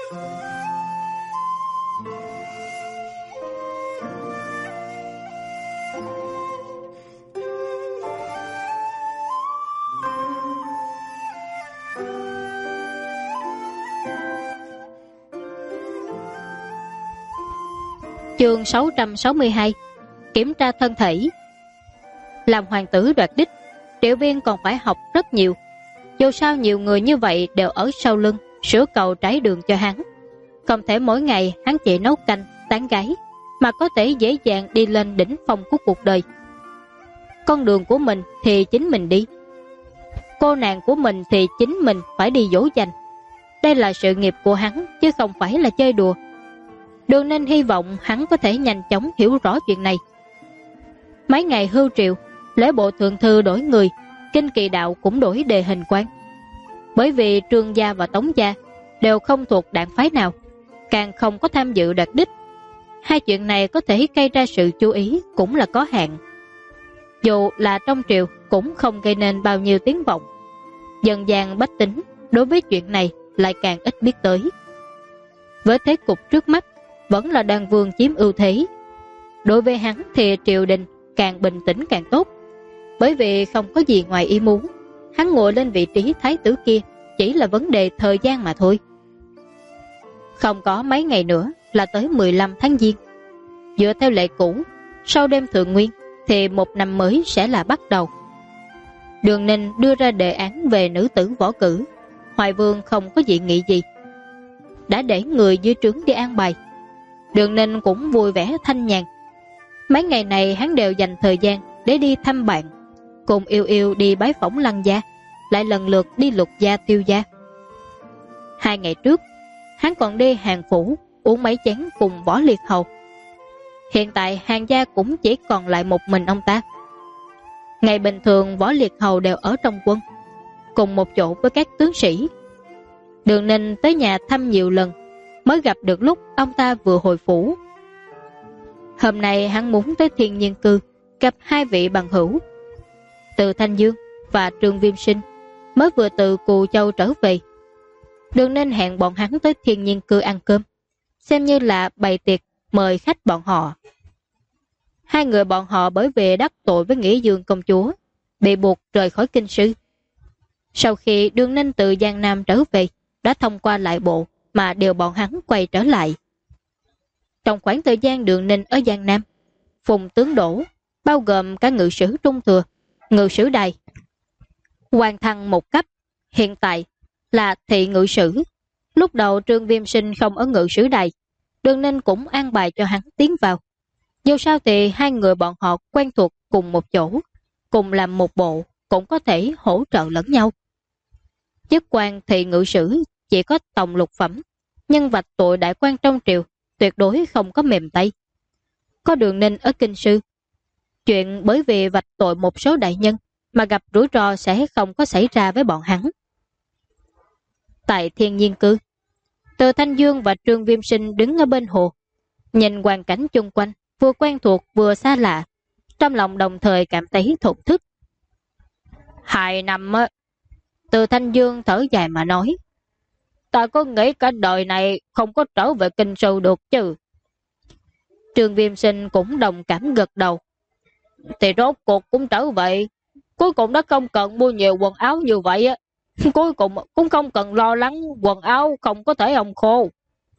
Chương 662. Kiểm tra thân thể. Làm hoàng tử đoạt đích, Triệu Viên còn phải học rất nhiều. Dù sao nhiều người như vậy đều ở sau lưng sửa cầu trải đường cho hắn. Không thể mỗi ngày hắn chỉ nấu canh, tán gái, mà có thể dễ dàng đi lên đỉnh phong của cuộc đời. Con đường của mình thì chính mình đi, cô nàng của mình thì chính mình phải đi dỗ dành. Đây là sự nghiệp của hắn chứ không phải là chơi đùa. Đường Ninh hy vọng hắn có thể nhanh chóng hiểu rõ chuyện này. Mấy ngày hưu triệu, lễ bộ thượng thư đổi người, kinh kỳ đạo cũng đổi đề hình quan. Bởi vì Trương gia và Tống gia đều không thuộc đảng phái nào, càng không có tham dự đoạt đích. Hai chuyện này có thể gây ra sự chú ý cũng là có hạn. Dù là trong triều cũng không gây nên bao nhiêu tiếng vọng. Dần dàng bách tính đối với chuyện này lại càng ít biết tới. Với thế cục trước mắt vẫn là Đan Vương chiếm ưu thế. Đối với hắn thì triều đình càng bình tĩnh càng tốt. Bởi vì không có gì ngoài ý muốn, hắn ngồi lên vị trí thái tử kia chỉ là vấn đề thời gian mà thôi. Không có mấy ngày nữa là tới 15 tháng Giêng. Dựa theo lệ cũ, sau đêm thượng nguyên thì một năm mới sẽ là bắt đầu. Đường Ninh đưa ra đề án về nữ tử võ cử. Hoài Vương không có dị nghị gì, đã để người dưới trướng đi an bài. Đường Ninh cũng vui vẻ thanh nhàn. Mấy ngày này hắn đều dành thời gian để đi thăm bạn, cùng Yêu Yêu đi bái phỏng Lăng gia, lại lần lượt đi Lục gia, Tiêu gia. 2 ngày trước hắn còn đi Hàng phủ uống mấy chén cùng Võ Liệt Hầu. Hiện tại Hàng gia cũng chỉ còn lại một mình ông ta. Ngày bình thường Võ Liệt Hầu đều ở trong quân, cùng một chỗ với các tướng sĩ. Đường Ninh tới nhà thăm nhiều lần, mới gặp được lúc ông ta vừa hồi phủ. Hôm nay hắn muốn tới Thiên Nhiên Cư gặp hai vị bằng hữu. Từ Thanh Dương và Trương Viêm Sinh mới vừa từ Cù Châu trở về. Đường Ninh hẹn bọn hắn tới Thiên Nhiên Cư ăn cơm, xem như là bày tiệc mời khách bọn họ. Hai người bọn họ bởi vì đắc tội với Nghĩa Dương công chúa, bị buộc rời khỏi kinh sư. Sau khi Đường Ninh từ Giang Nam trở về, đã thông qua lại bộ mà điều bọn hắn quay trở lại. Trong khoảng thời gian Đường Ninh ở Giang Nam, Phùng tướng đổ, bao gồm cả ngự sử Trung Thừa, ngự sử Đài, hoàn thăng một cấp, hiện tại là thị ngự sử. Lúc đầu Trương Viêm Sinh không ở ngự sử Đài, Đường Ninh cũng an bài cho hắn tiến vào. Dù sao thì hai người bọn họ quen thuộc cùng một chỗ, cùng làm một bộ, cũng có thể hỗ trợ lẫn nhau. Chức quan thị ngự sử chỉ có tổng lục phẩm, nhưng vạch tội đại quan trong triều tuyệt đối không có mềm tay. Có Đường Ninh ở kinh sư, chuyện bởi vì vạch tội một số đại nhân mà gặp rủi ro sẽ không có xảy ra với bọn hắn. Tại Thiên Nhiên Cư, Từ Thanh Dương và Trương Viêm Sinh đứng ở bên hồ, nhìn hoàn cảnh chung quanh vừa quen thuộc vừa xa lạ, trong lòng đồng thời cảm thấy thổn thức. 2 năm á, Từ Thanh Dương thở dài mà nói, ta có nghĩ cả đời này không có trở về kinh sư được chứ. Trương Viêm Sinh cũng đồng cảm gật đầu. Thì rốt cuộc cũng trở vậy, cuối cùng đã không cần mua nhiều quần áo như vậy á, cuối cùng cũng không cần lo lắng quần áo không có thể hong khô.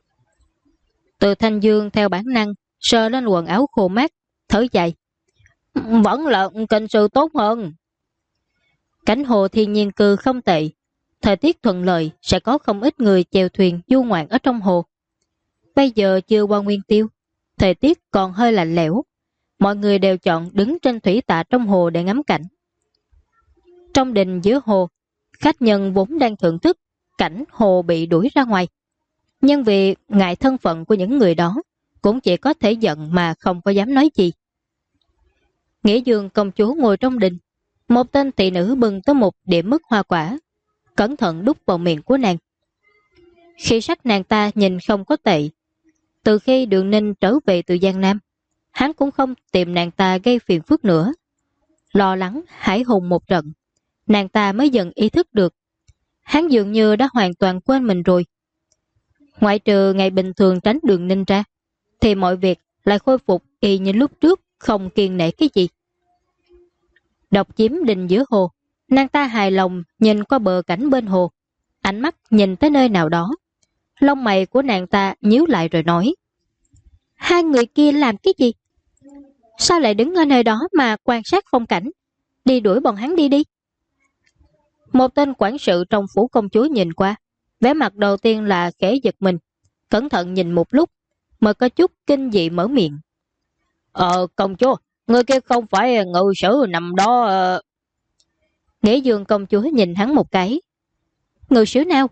Từ Thanh Dương theo bản năng sờ lên quần áo khô mát, thở dài, vẫn là kinh sư tốt hơn. Cảnh hồ Thiên Nhiên Cư không tệ, thời tiết thuận lợi, sẽ có không ít người chèo thuyền du ngoạn ở trong hồ. Bây giờ chưa qua nguyên tiêu, thời tiết còn hơi lạnh lẽo, mọi người đều chọn đứng trên thủy tạ trong hồ để ngắm cảnh. Trong đình giữa hồ, khách nhân vốn đang thưởng thức cảnh hồ bị đuổi ra ngoài, nhưng vì ngại thân phận của những người đó, cũng chỉ có thể giận mà không có dám nói gì. Nghĩa Dương công chúa ngồi trong đình, một tên thị nữ bưng tới một đĩa mứt hoa quả, cẩn thận đút vào miệng của nàng. Khi sắc nàng ta nhìn không có tệ. Từ khi Đường Ninh trở về từ Giang Nam, hắn cũng không tìm nàng ta gây phiền phức nữa. Lo lắng hải hùng một trận, nàng ta mới dần ý thức được hắn dường như đã hoàn toàn quên mình rồi. Ngoại trừ ngày bình thường tránh Đường Ninh ra, thì mọi việc lại khôi phục y như lúc trước, không kiêng nể cái gì. Độc chiếm đình giữa hồ, nàng ta hài lòng nhìn qua bờ cảnh bên hồ, ánh mắt nhìn tới nơi nào đó. Lông mày của nàng ta nhíu lại rồi nói: hai người kia làm cái gì? Sao lại đứng ở nơi đó mà quan sát phong cảnh? Đi đuổi bọn hắn đi đi. Một tên quản sự trong phủ công chúa nhìn qua, vẻ mặt đầu tiên là khẽ giật mình, cẩn thận nhìn một lúc mới có chút kinh dị mở miệng: công chúa, người kia không phải ngự sử nằm đó. Nghĩa Dương công chúa nhìn hắn một cái: ngự sử nào?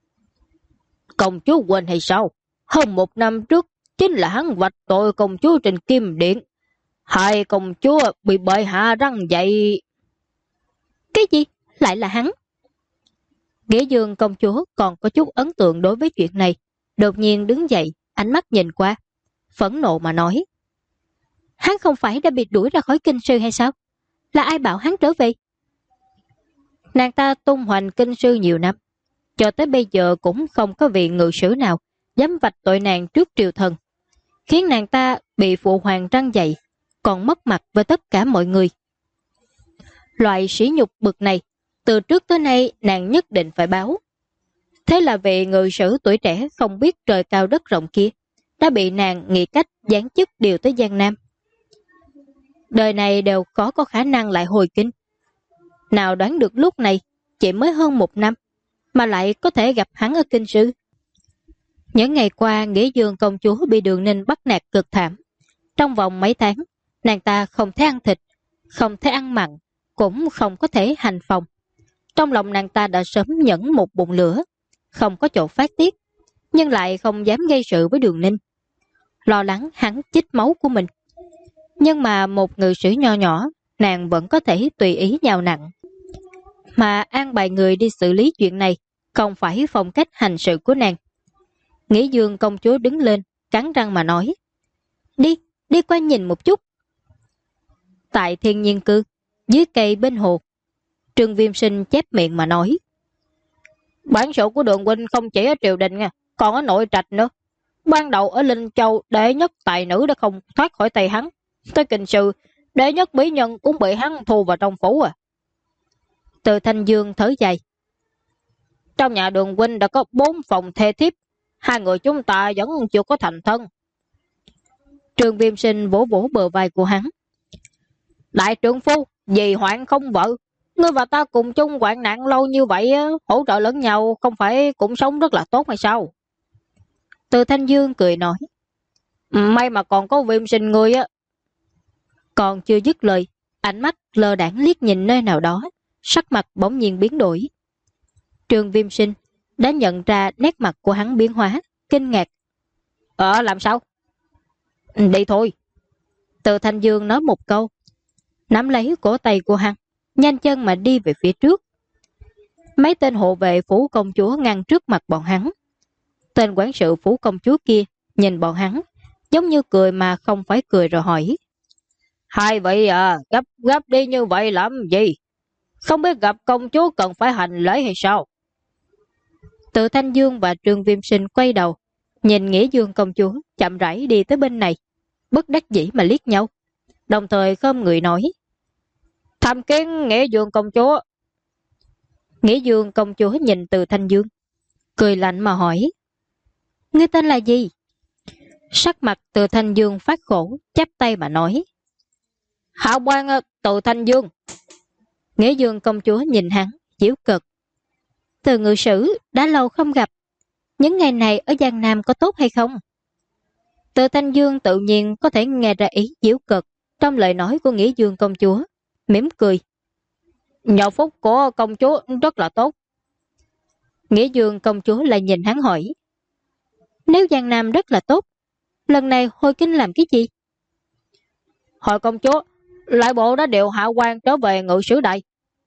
Công chúa quên hay sao? Hơn 1 năm trước chính là hắn vạch tội công chúa trên Kim Điện, hai công chúa bị bệ hạ răng dậy. Cái gì? Lại là hắn? Nghĩa Dương công chúa còn có chút ấn tượng đối với chuyện này, đột nhiên đứng dậy, ánh mắt nhìn qua, phẫn nộ mà nói: hắn không phải đã bị đuổi ra khỏi kinh sư hay sao? Là ai bảo hắn trở về? Nàng ta tung hoành kinh sư nhiều năm, cho tới bây giờ cũng không có vị ngự sử nào dám vạch tội nàng trước triều thần, khiến nàng ta bị phụ hoàng răng dậy, còn mất mặt với tất cả mọi người. Loại sỉ nhục bực này, từ trước tới nay nàng nhất định phải báo. Thế là vị ngự sử tuổi trẻ không biết trời cao đất rộng kia đã bị nàng nghĩ cách giáng chức điều tới Giang Nam. Đời này đều có khả năng lại hồi kinh. Nào đoán được lúc này chỉ mới hơn 1 năm mà lại có thể gặp hắn ở kinh sư. Những ngày qua, Nghĩa Dương công chúa bị Đường Ninh bắt nạt cực thảm. Trong vòng mấy tháng, nàng ta không thể ăn thịt, không thể ăn mặn, cũng không có thể hành phòng. Trong lòng nàng ta đã sớm nhẫn một bụng lửa, không có chỗ phát tiết, nhưng lại không dám gây sự với Đường Ninh, lo lắng hắn chích máu của mình. Nhưng mà một ngự sử nho nhỏ, nàng vẫn có thể tùy ý nhào nặng. Mà an bài người đi xử lý chuyện này không phải phong cách hành sự của nàng. Nghĩa Dương công chúa đứng lên, cắn răng mà nói: đi qua nhìn một chút. Tại Thiên Nhiên Cư, dưới cây bên hồ, Trương Viêm Sinh chép miệng mà nói: bản sự của Đường huynh không chỉ ở triều đình nha, còn ở nội trạch nữa. Ban đầu ở Linh Châu, đệ nhất tài nữ đã không thoát khỏi tay hắn, tới kinh sư, đệ nhất mỹ nhân cũng bị hắn thu vào trong phủ à. Từ Thanh Dương thở dài: trong nhà Đường huynh đã có 4 phòng thê thiếp, 2 người chúng ta vẫn chưa có thành thân. Trương Viêm Sinh vỗ vỗ bờ vai của hắn: đại trượng phu, vì hoạn không vợ, ngươi và ta cùng chung hoạn nạn lâu như vậy, hỗ trợ lẫn nhau không phải cũng sống rất là tốt hay sao? Từ Thanh Dương cười nói: may mà còn có Viêm Sinh ngươi á. Còn chưa dứt lời, ánh mắt lơ đãng liếc nhìn nơi nào đó, sắc mặt bỗng nhiên biến đổi. Trương Viêm Sinh đã nhận ra nét mặt của hắn biến hóa, kinh ngạc: làm sao? Đi thôi. Từ Thanh Dương nói một câu, nắm lấy cổ tay của hắn, nhanh chân mà đi về phía trước. Mấy tên hộ vệ phủ công chúa ngăn trước mặt bọn hắn. Tên quản sự phủ công chúa kia nhìn bọn hắn, giống như cười mà không phải cười rồi hỏi: hai vị gấp đi như vậy làm gì? Không biết gặp công chúa cần phải hành lễ hay sao? Từ Thanh Dương và Trương Viêm Sinh quay đầu, nhìn Nghĩa Dương công chúa chậm rãi đi tới bên này, bất đắc dĩ mà liếc nhau, đồng thời khom người nói: tham kiến Nghĩa Dương công chúa. Nghĩa Dương công chúa nhìn Từ Thanh Dương, cười lạnh mà hỏi: ngươi tên là gì? Sắc mặt Từ Thanh Dương phát khổ, chắp tay mà nói: hạo quan Từ Thanh Dương. Nghĩa Dương công chúa nhìn hắn, giễu cợt: Từ ngự sử, đã lâu không gặp, những ngày này ở Giang Nam có tốt hay không? Từ Thanh Dương tự nhiên có thể nghe ra ý giễu cợt trong lời nói của Nghĩa Dương công chúa, mỉm cười: nhờ phúc của công chúa rất là tốt. Nghĩa Dương công chúa lại nhìn hắn hỏi: nếu Giang Nam rất là tốt, lần này hồi kinh làm cái gì? Hồi công chúa, lại bộ đã điều hạ quan trở về ngự sử đại.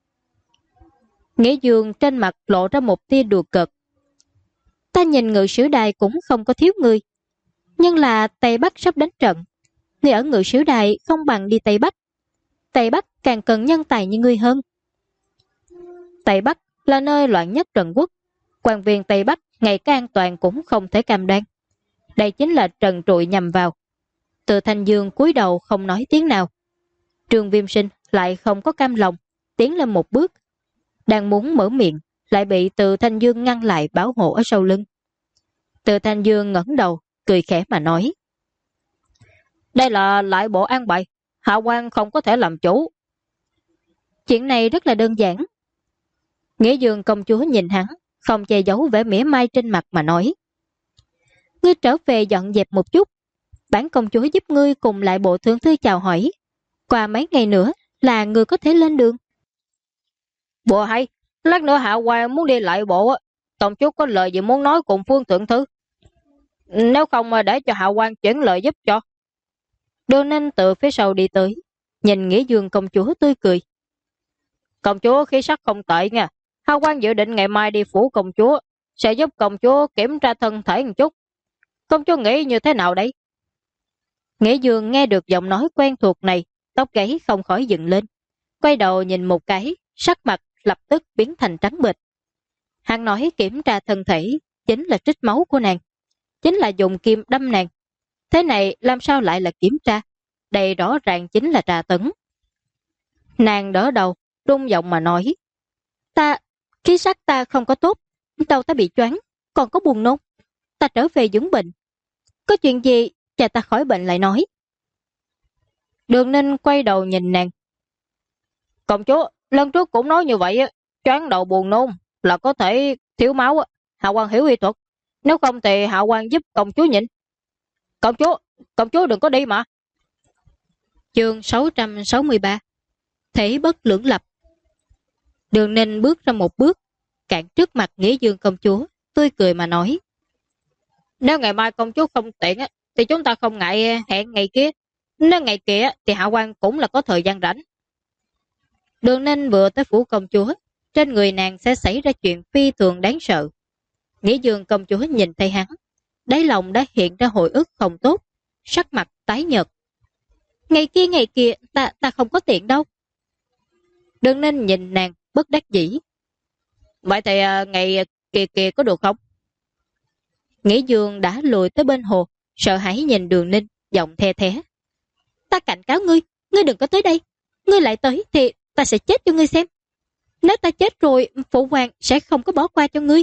Nghĩa Dương trên mặt lộ ra một tia đùa cợt: ta nhìn ngự sử đài cũng không có thiếu người, nhưng là Tây Bắc sắp đánh trận, người ở ngự sử đài không bằng đi Tây Bắc. Tây Bắc càng cần nhân tài như ngươi hơn. Tây Bắc là nơi loạn nhất Trần Quốc, quan viên Tây Bắc ngay cái an toàn cũng không thể cam đoan. Đây chính là trần trụi nhằm vào. Từ Thanh Dương cúi đầu không nói tiếng nào. Trương Viêm Sinh lại không có cam lòng, tiến lên một bước. Đang muốn mở miệng, lại bị Từ Thanh Dương ngăn lại bảo hộ ở sau lưng. Từ Thanh Dương ngẩng đầu, cười khẽ mà nói. Đây là lại bộ an bài, Hạ quan không có thể làm chủ. Chuyện này rất là đơn giản. Nghĩa Dương công chúa nhìn hắn, không che giấu vẻ mỉa mai trên mặt mà nói. Ngươi trở về dọn dẹp một chút, bản công chúa giúp ngươi cùng lại bộ thượng thư chào hỏi. Qua mấy ngày nữa là ngươi có thể lên đường. Bộ hay, lát nữa Hạ quan muốn đi lại bộ, công chúa có lời gì muốn nói cùng Phương thượng thư. Nếu không mà để cho Hạ quan chuyển lời giúp cho. Đường Ninh từ phía sau đi tới, nhìn Nghĩa Dương công chúa tươi cười. Công chúa khí sắc không tệ nha. Hạ quan dự định ngày mai đi phủ công chúa, sẽ giúp công chúa kiểm tra thân thể một chút. Công chúa nghĩ như thế nào đấy? Nghĩa Dương nghe được giọng nói quen thuộc này, tóc gáy không khỏi dựng lên. Quay đầu nhìn một cái, sắc mặt lập tức biến thành trắng bệch. Hắn nói kiểm tra thân thể chính là trích máu của nàng, chính là dùng kim đâm nàng. Thế này làm sao lại là kiểm tra? Đây rõ ràng chính là trà tấn. Nàng đỡ đầu, rung giọng mà nói. Khí sắc ta không có tốt, đầu ta bị choáng, còn có buồn nôn. Ta trở về dưỡng bệnh. Có chuyện gì, cha ta khỏi bệnh lại nói. Đường Ninh quay đầu nhìn nàng. Công chúa, lần trước cũng nói như vậy, choáng đầu buồn nôn là có thể thiếu máu. Hạ quan hiểu y thuật. Nếu không thì Hạ quan giúp công chúa nhịn. Công chúa đừng có đi mà. Chương 663. Thể bất lưỡng lập. Đường Ninh bước ra một bước, cản trước mặt Nghĩa Dương công chúa, tươi cười mà nói. Nếu ngày mai công chúa không tiện thì chúng ta không ngại hẹn ngày kia. Nếu ngày kia thì Hạ quan cũng là có thời gian rảnh. Đường Ninh vừa tới phủ công chúa, trên người nàng sẽ xảy ra chuyện phi thường đáng sợ. Nghĩa Dương công chúa nhìn thấy hắn, đáy lòng đã hiện ra hồi ức không tốt, sắc mặt tái nhợt. Ngày kia ta không có tiện đâu. Đường Ninh nhìn nàng bất đắc dĩ. Vậy thì ngày kia có được không? Nghĩa Dương đã lùi tới bên hồ, sợ hãi nhìn Đường Ninh, giọng the thé. Ta cảnh cáo ngươi, ngươi đừng có tới đây. Ngươi lại tới thì ta sẽ chết cho ngươi xem. Nếu ta chết rồi, phụ hoàng sẽ không có bỏ qua cho ngươi.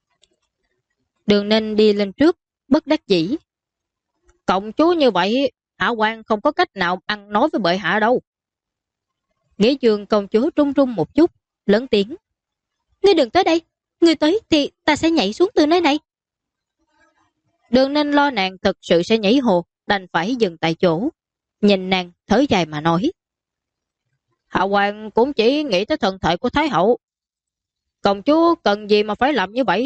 Đường Ninh đi lên trước, bất đắc dĩ. Công chúa như vậy, Hạ quan không có cách nào ăn nói với bệ hạ đâu. Nghĩa Dương công chúa trung trung một chút, lớn tiếng. Ngươi đừng tới đây, ngươi tới thì ta sẽ nhảy xuống từ nơi này. Đường Ninh lo nàng thực sự sẽ nhảy hồ, đành phải dừng tại chỗ. Nhìn nàng thở dài mà nói. Hạ quan cũng chỉ nghĩ tới thân thể của Thái hậu. Công chúa cần gì mà phải làm như vậy?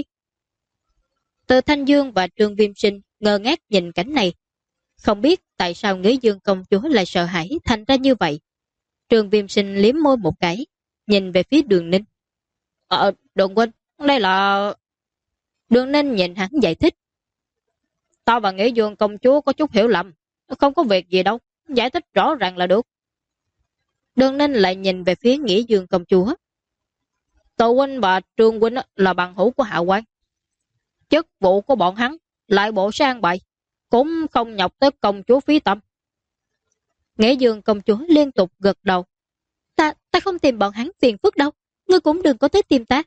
Từ Thanh Dương và Trương Viêm Sinh ngơ ngác nhìn cảnh này. Không biết tại sao Nghĩa Dương công chúa lại sợ hãi thành ra như vậy. Trương Viêm Sinh liếm môi một cái, nhìn về phía Đường Ninh. Đường huynh, đây là... Đường Ninh nhìn hắn giải thích. Tao và Nghĩa Dương công chúa có chút hiểu lầm, không có việc gì đâu, giải thích rõ ràng là được. Đường Ninh lại nhìn về phía Nghĩa Dương công chúa. Tô huynh và Trương huynh là bằng hữu của Hạ quan. Chức vụ của bọn hắn lại bộ sang bày, cũng không nhọc tới công chúa phí tâm. Nghĩa Dương công chúa liên tục gật đầu. Ta không tìm bọn hắn phiền phức đâu, ngươi cũng đừng có tới tìm ta.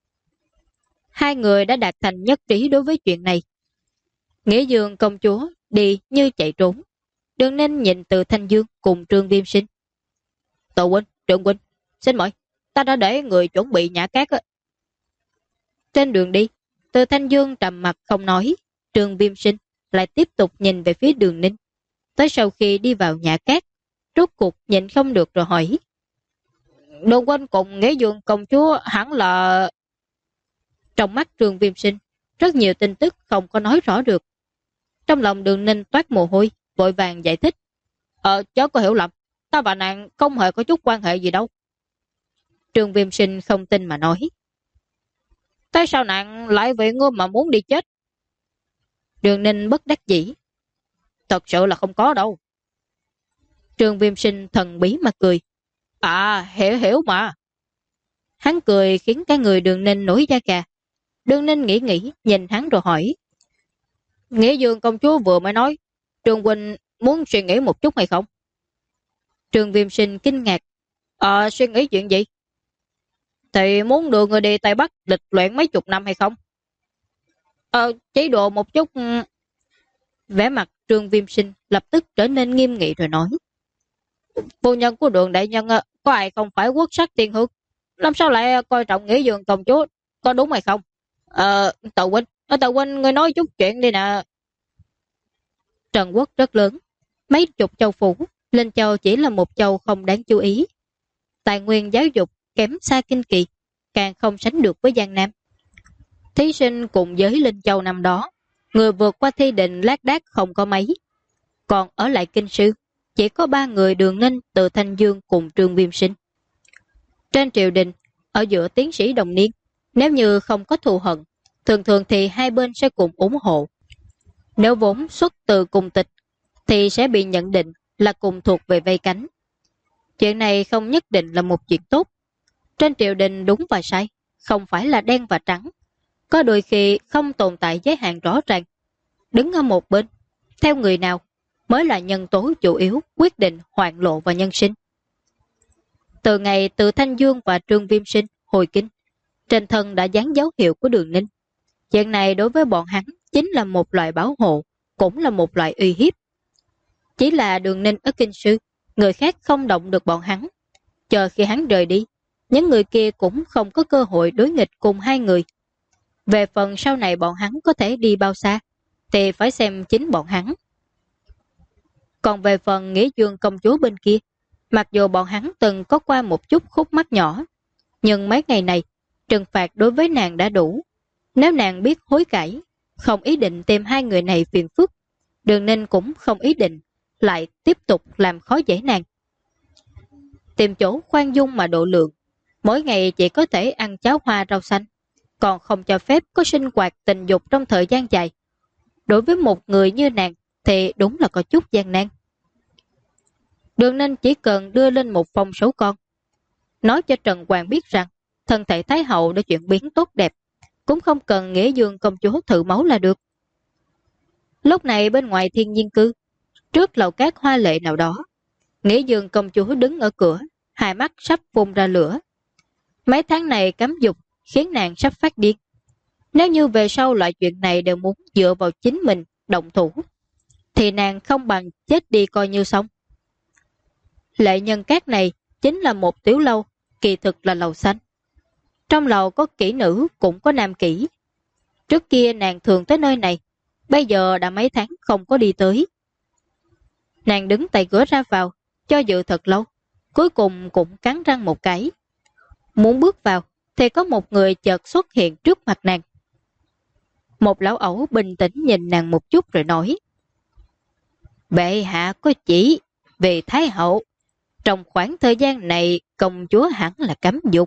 Hai người đã đạt thành nhất trí đối với chuyện này. Nghĩa Dương công chúa đi như chạy trốn. Đường Ninh nhìn Từ Thanh Dương cùng Trương Viêm Sinh. Tô huynh, Trương huynh, xin mời, ta đã để người chuẩn bị nhã cát. Trên đường đi, Từ Thanh Dương trầm mặt không nói. Trương Viêm Sinh lại tiếp tục nhìn về phía Đường Ninh. Tới sau khi đi vào nhã cát, rốt cuộc nhịn không được rồi hỏi. Đường huynh cùng Nghĩa Dương công chúa hẳn là... Trong mắt Trương Viêm Sinh, rất nhiều tin tức không có nói rõ được. Trong lòng Đường Ninh toát mồ hôi, vội vàng giải thích. Chớ có hiểu lầm, ta và nàng không hề có chút quan hệ gì đâu. Trương Viêm Sinh không tin mà nói. Tại sao nàng lại vì ngươi mà muốn đi chết? Đường Ninh bất đắc dĩ. Thật sự là không có đâu. Trương Viêm Sinh thần bí mà cười. Hiểu mà. Hắn cười khiến cả người Đường Ninh nổi da gà. Đường Ninh nghĩ nhìn hắn rồi hỏi. Nghĩa Dương công chúa vừa mới nói, Trương huynh muốn suy nghĩ một chút hay không? Trương Viêm Sinh kinh ngạc. Suy nghĩ chuyện gì? Thì muốn đưa người đi Tây Bắc lịch luyện mấy chục năm hay không? Chỉ đùa một chút. Vẻ mặt Trương Viêm Sinh lập tức trở nên nghiêm nghị rồi nói. Phu nhân của Đường đại nhân có ai không phải quốc sắc tiên hương? Làm sao lại coi trọng Nghĩa Dương công chúa? Có đúng hay không? Tàu huynh người nói chút chuyện đi nè. Trần quốc rất lớn, mấy chục châu phủ, Linh Châu chỉ là một châu không đáng chú ý. Tài nguyên giáo dục kém xa Kinh Kỳ, càng không sánh được với Giang Nam. Thí sinh cùng với Linh Châu năm đó, người vượt qua thi định lác đác không có mấy. Còn ở lại Kinh Sư, chỉ có 3 người Đường Ninh, Từ Thanh Dương cùng Trương Viêm Sinh. Trên triều đình, ở giữa tiến sĩ đồng niên, nếu như không có thù hận, thường thường thì hai bên sẽ cùng ủng hộ. Nếu vốn xuất từ cùng tịch, thì sẽ bị nhận định là cùng thuộc về vây cánh. Chuyện này không nhất định là một chuyện tốt. Trên triều đình đúng và sai, không phải là đen và trắng. Có đôi khi không tồn tại giới hạn rõ ràng. Đứng ở một bên, theo người nào mới là nhân tố chủ yếu quyết định hoạn lộ và nhân sinh. Từ ngày Từ Thanh Dương và Trương Viêm Sinh hồi kinh, trên thân đã dán dấu hiệu của Đường Ninh. Chuyện này đối với bọn hắn chính là một loại bảo hộ, cũng là một loại uy hiếp. Chỉ là Đường Ninh ở Kinh Sư, người khác không động được bọn hắn. Chờ khi hắn rời đi, những người kia cũng không có cơ hội đối nghịch cùng hai người. Về phần sau này bọn hắn có thể đi bao xa, thì phải xem chính bọn hắn. Còn về phần Nghĩa Dương công chúa bên kia, mặc dù bọn hắn từng có qua một chút khúc mắc nhỏ, nhưng mấy ngày này, trừng phạt đối với nàng đã đủ. Nếu nàng biết hối cải, không ý định tìm hai người này phiền phức, Đường Ninh cũng không ý định lại tiếp tục làm khó dễ nàng. Tìm chỗ khoan dung mà độ lượng, mỗi ngày chỉ có thể ăn cháo hoa rau xanh, còn không cho phép có sinh hoạt tình dục trong thời gian dài. Đối với một người như nàng thì đúng là có chút gian nan. Đường Ninh chỉ cần đưa lên một phong số con, nói cho Trần Hoàng biết rằng thân thể Thái Hậu đã chuyển biến tốt đẹp, cũng không cần Nghĩa Dương công chúa thử máu là được. Lúc này bên ngoài Thiên Nhiên Cư, trước lầu cát hoa lệ nào đó, Nghĩa Dương công chúa đứng ở cửa, hai mắt sắp phun ra lửa. Mấy tháng này cấm dục khiến nàng sắp phát điên. Nếu như về sau loại chuyện này đều muốn dựa vào chính mình động thủ, thì nàng không bằng chết đi coi như xong. Lệ Nhân Cát này chính là một tiểu lâu, kỳ thực là lầu xanh. Trong lầu có kỹ nữ cũng có nam kỹ. Trước kia nàng thường tới nơi này, bây giờ đã mấy tháng không có đi tới. Nàng đứng tại cửa ra vào, cho dự thật lâu, cuối cùng cũng cắn răng một cái. Muốn bước vào, thì có một người chợt xuất hiện trước mặt nàng. Một lão ẩu bình tĩnh nhìn nàng một chút rồi nói. Bệ hạ có chỉ về Thái Hậu, trong khoảng thời gian này công chúa hẳn là cấm dục.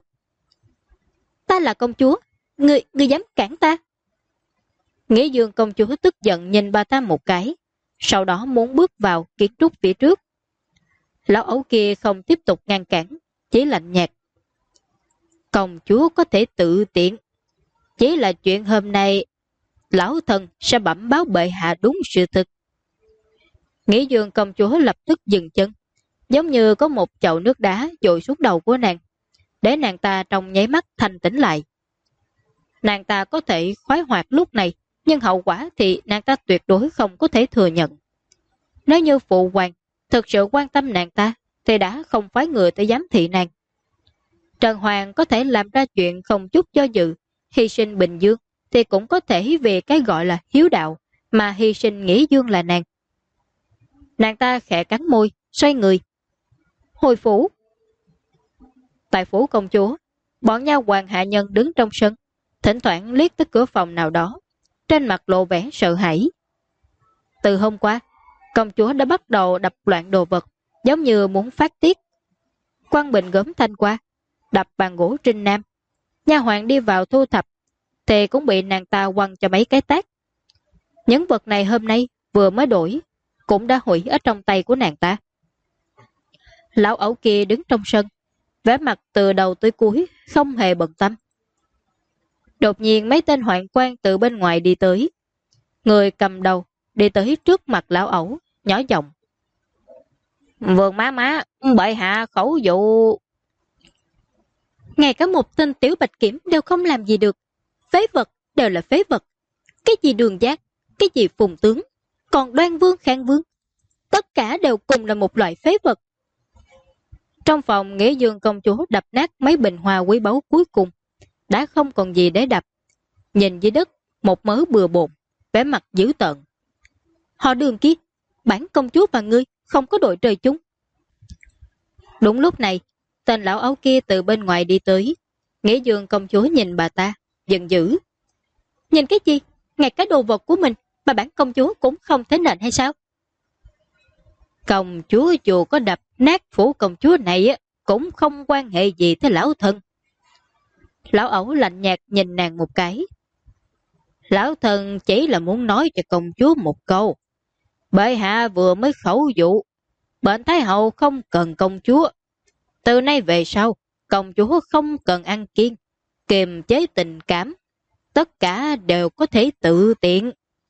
Ta là công chúa, ngươi dám cản ta? Nghĩa Dương công chúa tức giận nhìn bà ta một cái, sau đó muốn bước vào kiến trúc phía trước. Lão ấu kia không tiếp tục ngăn cản, chỉ lạnh nhạt. Công chúa có thể tự tiện, chỉ là chuyện hôm nay lão thần sẽ bẩm báo bệ hạ đúng sự thực. Nghĩa Dương công chúa lập tức dừng chân, giống như có một chậu nước đá dội xuống đầu của nàng, để nàng ta trong nháy mắt thanh tĩnh lại. Nàng ta có thể khoái hoạt lúc này, nhưng hậu quả thì nàng ta tuyệt đối không có thể thừa nhận. Nếu như phụ hoàng thực sự quan tâm nàng ta, thì đã không phái người tới giám thị nàng. Trần Hoàng có thể làm ra chuyện không chút do dự, hy sinh Bình Dương, thì cũng có thể về cái gọi là hiếu đạo, mà hy sinh Nghĩa Dương là nàng. Nàng ta khẽ cắn môi, xoay người. Hồi phủ. Tại phủ công chúa, bọn nha hoàn hạ nhân đứng trong sân, thỉnh thoảng liếc tới cửa phòng nào đó, trên mặt lộ vẻ sợ hãi. Từ hôm qua, công chúa đã bắt đầu đập loạn đồ vật, giống như muốn phát tiết. Quăng bình gốm thanh qua, đập bàn gỗ trinh nam. Nha hoàn đi vào thu thập, thì cũng bị nàng ta quăng cho mấy cái tát. Những vật này hôm nay vừa mới đổi, cũng đã hủy ở trong tay của nàng ta. Lão ẩu kia đứng trong sân, vẻ mặt từ đầu tới cuối không hề bận tâm. Đột nhiên mấy tên hoạn quan từ bên ngoài đi tới. Người cầm đầu đi tới trước mặt lão ẩu, nhỏ giọng: Vườn má, bệ hạ khẩu dụ. Ngay cả một tên tiểu bạch kiểm đều không làm gì được. Phế vật đều là phế vật. Cái gì Đường Giác, cái gì Phùng Tướng, còn Đoan Vương, Khang Vương, tất cả đều cùng là một loại phế vật. Trong phòng, Nghĩa Dương công chúa đập nát mấy bình hoa quý báu cuối cùng, đã không còn gì để đập. Nhìn dưới đất một mớ bừa bộn, vẻ mặt dữ tợn. Họ Đường kia, bản công chúa và ngươi không có đội trời chung. Đúng lúc này, tên lão ấu kia từ bên ngoài đi tới. Nghĩa Dương công chúa nhìn bà ta, giận dữ. Nhìn cái gì? Ngay cái đồ vật của mình mà bản công chúa cũng không thế nện hay sao? Công chúa dù có đập nát phủ công chúa này cũng không quan hệ gì tới lão thân. Lão ẩu lạnh nhạt nhìn nàng một cái. Lão thân chỉ là muốn nói cho công chúa một câu. Bệ hạ vừa mới khẩu dụ, bệnh thái hậu không cần công chúa. Từ nay về sau, công chúa không cần ăn kiêng, kiềm chế tình cảm. Tất cả đều có thể tự tiện.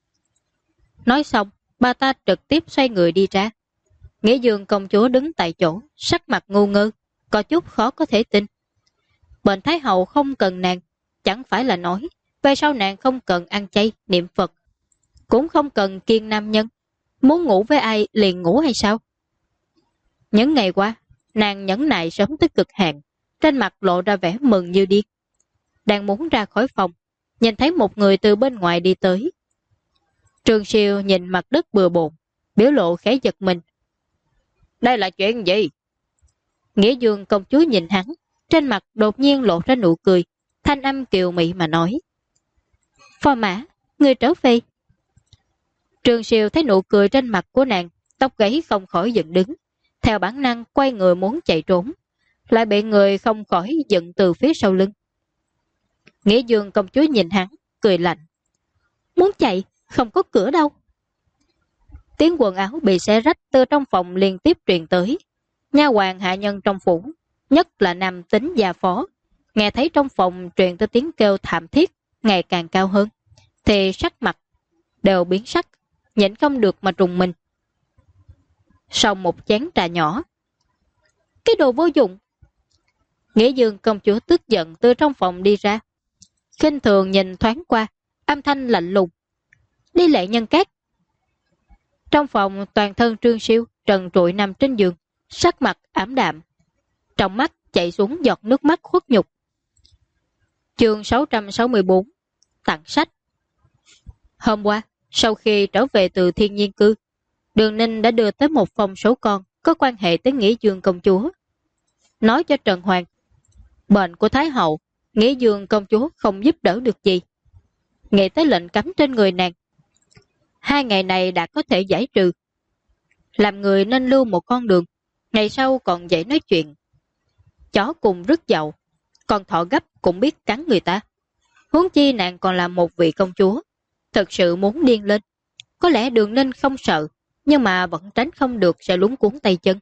Nói xong, bà ta trực tiếp xoay người đi ra. Nghĩa Dương công chúa đứng tại chỗ, sắc mặt ngu ngơ, có chút khó có thể tin. Bệnh thái hậu không cần nàng, chẳng phải là nói về sau nàng không cần ăn chay, niệm Phật, cũng không cần kiêng nam nhân, muốn ngủ với ai liền ngủ hay sao? Những ngày qua, nàng nhẫn nại sớm tới cực hạn, trên mặt lộ ra vẻ mừng như điên. Đang muốn ra khỏi phòng, nhìn thấy một người từ bên ngoài đi tới. Trường Siêu nhìn mặt đất bừa bộn, biểu lộ khẽ giật mình. Đây là chuyện gì? Nghĩa Dương công chúa nhìn hắn, trên mặt đột nhiên lộ ra nụ cười, thanh âm kiều mị mà nói. Phò mã, người trở về. Trường Siêu thấy nụ cười trên mặt của nàng, tóc gáy không khỏi dựng đứng, theo bản năng quay người muốn chạy trốn, lại bị người không khỏi giận từ phía sau lưng. Nghĩa Dương công chúa nhìn hắn, cười lạnh. Muốn chạy, không có cửa đâu. Tiếng quần áo bị xé rách từ trong phòng liên tiếp truyền tới. Nha hoàn hạ nhân trong phủ, nhất là nam tính già phó, nghe thấy trong phòng truyền tới tiếng kêu thảm thiết ngày càng cao hơn, thì sắc mặt đều biến sắc, nhịn không được mà trùng mình. Sau một chén trà nhỏ, cái đồ vô dụng. Nghĩa Dương công chúa tức giận từ trong phòng đi ra, khinh thường nhìn thoáng qua, âm thanh lạnh lùng. Đi lệ nhân cát. Trong phòng toàn thân Trương Siêu trần trụi nằm trên giường, sắc mặt ảm đạm, trong mắt chảy xuống giọt nước mắt khuất nhục. Chương 664 tặng sách. Hôm qua, sau khi trở về từ Thiên Nhiên Cư, Đường Ninh đã đưa tới một phòng số con có quan hệ tới Nghĩa Dương công chúa. Nói cho Trần Hoàng, bệnh của Thái hậu, Nghĩa Dương công chúa không giúp đỡ được gì. Nghĩ tới lệnh cấm trên người nàng, 2 ngày này đã có thể giải trừ. Làm người nên lưu một con đường, ngày sau còn dễ nói chuyện. Chó cùng rất giàu, còn thọ gấp cũng biết cắn người ta. Huống chi nàng còn là một vị công chúa, thật sự muốn điên lên. Có lẽ Đường Ninh không sợ, nhưng mà vẫn tránh không được sẽ luống cuốn tay chân.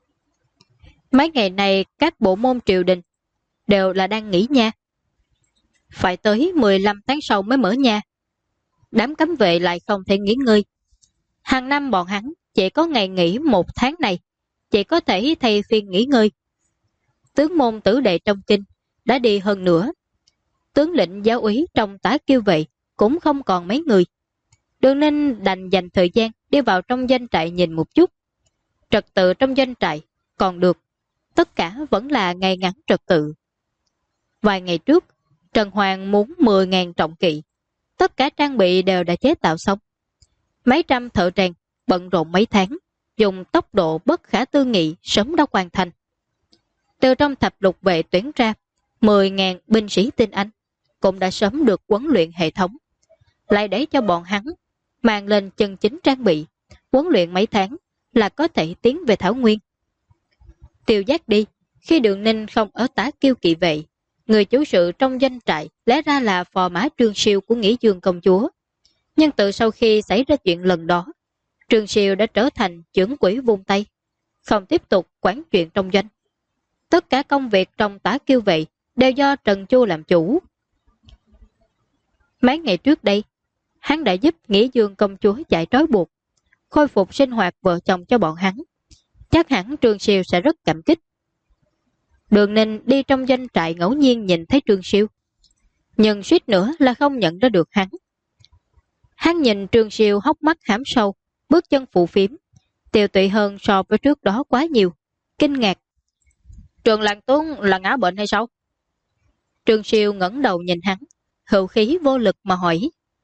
Mấy ngày này các bộ môn triều đình đều là đang nghỉ nha. Phải tới 15 tháng sau mới mở nha. Đám cấm vệ lại không thể nghỉ ngơi. Hàng năm bọn hắn chỉ có ngày nghỉ 1 tháng này, chỉ có thể thay phiên nghỉ ngơi. Tướng môn tử đệ trong kinh đã đi hơn nữa. Tướng lĩnh giáo úy trong tá kiêu vệ cũng không còn mấy người. Đường Ninh đành dành thời gian đi vào trong doanh trại nhìn một chút. Trật tự trong doanh trại còn được, tất cả vẫn là ngay ngắn trật tự. Vài ngày trước, Trần Hoàng muốn 10.000 trọng kỵ, tất cả trang bị đều đã chế tạo xong. Mấy trăm thợ rèn bận rộn mấy tháng, dùng tốc độ bất khả tư nghị sớm đã hoàn thành. Từ trong thập lục vệ tuyển ra 10.000 binh sĩ tinh anh cũng đã sớm được huấn luyện hệ thống, lại để cho bọn hắn mang lên chân chính trang bị, huấn luyện mấy tháng là có thể tiến về Thảo Nguyên. Tiêu giác đi, khi Đường Ninh không ở tá kiêu kỵ vệ, người chủ sự trong doanh trại lẽ ra là phò mã Trương Siêu của Nghĩa Dương công chúa. Nhưng từ sau khi xảy ra chuyện lần đó, Trương Siêu đã trở thành trưởng quỹ vung tay, không tiếp tục quản chuyện trong doanh. Tất cả công việc trong tá kiêu vệ đều do Trần Chu làm chủ. Mấy ngày trước đây, hắn đã giúp Nghĩa Dương công chúa giải trói buộc, khôi phục sinh hoạt vợ chồng cho bọn hắn. Chắc hẳn Trương Siêu sẽ rất cảm kích. Đường Ninh đi trong doanh trại ngẫu nhiên nhìn thấy Trương Siêu, nhưng suýt nữa là không nhận ra được hắn. Hắn nhìn Trương Siêu hốc mắt hãm sâu, bước chân phụ phím, tiều tụy hơn so với trước đó quá nhiều, kinh ngạc. Trường Làng Tuấn là ngã bệnh hay sao? Trương Siêu ngẩng đầu nhìn hắn, hữu khí vô lực mà hỏi.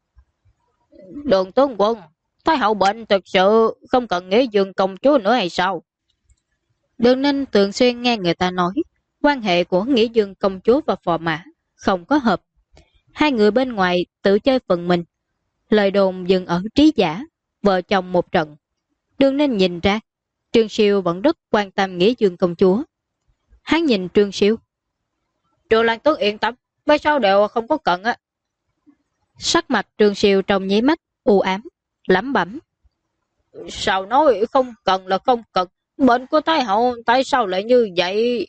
Đường tướng quân, Thái hậu bệnh thực sự không cần Nghĩa Dương công chúa nữa hay sao? Đường Ninh thường xuyên nghe người ta nói quan hệ của Nghĩa Dương công chúa và phò mã không có hợp. Hai người bên ngoài tự chơi phần mình. Lời đồn dừng ở trí giả, vợ chồng một trận. Đường Ninh nhìn ra, Trương Siêu vẫn rất quan tâm Nghĩa Dương công chúa. Hắn nhìn Trương Siêu. Trường Lan Tuấn yên tâm, với sao đều không có cần á. Sắc mặt Trương Siêu trong nháy mắt u ám, lẩm bẩm. Sao nói không cần là không cần, bệnh của Thái hậu tại sao lại như vậy?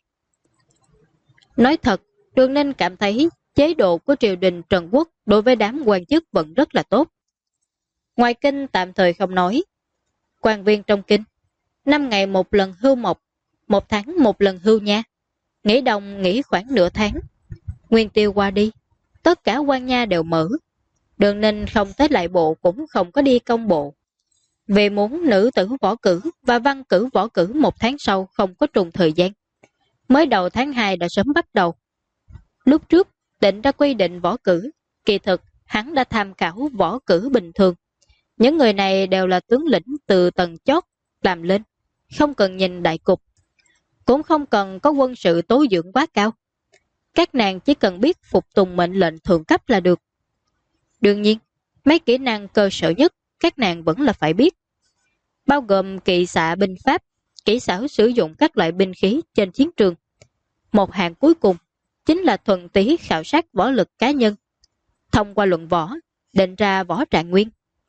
Nói thật, Đường Ninh cảm thấy chế độ của triều đình Trần Quốc đối với đám quan chức vẫn rất là tốt. Ngoài kinh tạm thời không nói. Quan viên trong kinh, 5 ngày một lần hưu mộc, 1 tháng một lần hưu nha. Nghỉ đông nghỉ khoảng nửa tháng. Nguyên tiêu qua đi, tất cả quan nha đều mở. Đường Ninh không tới lại bộ cũng không có đi công bộ. Vì muốn nữ tử võ cử và văn cử võ cử 1 tháng sau không có trùng thời gian. Mới đầu tháng 2 đã sớm bắt đầu. Lúc trước định ra quy định võ cử, kỳ thực hắn đã tham khảo võ cử bình thường. Những người này đều là tướng lĩnh từ tầng chót làm lên, không cần nhìn đại cục, cũng không cần có quân sự tố dưỡng quá cao. Các nàng chỉ cần biết phục tùng mệnh lệnh thượng cấp là được. Đương nhiên, mấy kỹ năng cơ sở nhất các nàng vẫn là phải biết, bao gồm kỵ xạ binh pháp, kỹ xảo sử dụng các loại binh khí trên chiến trường. Một hạng cuối cùng chính là thuần túy khảo sát võ lực cá nhân, thông qua luận võ định ra võ trạng nguyên.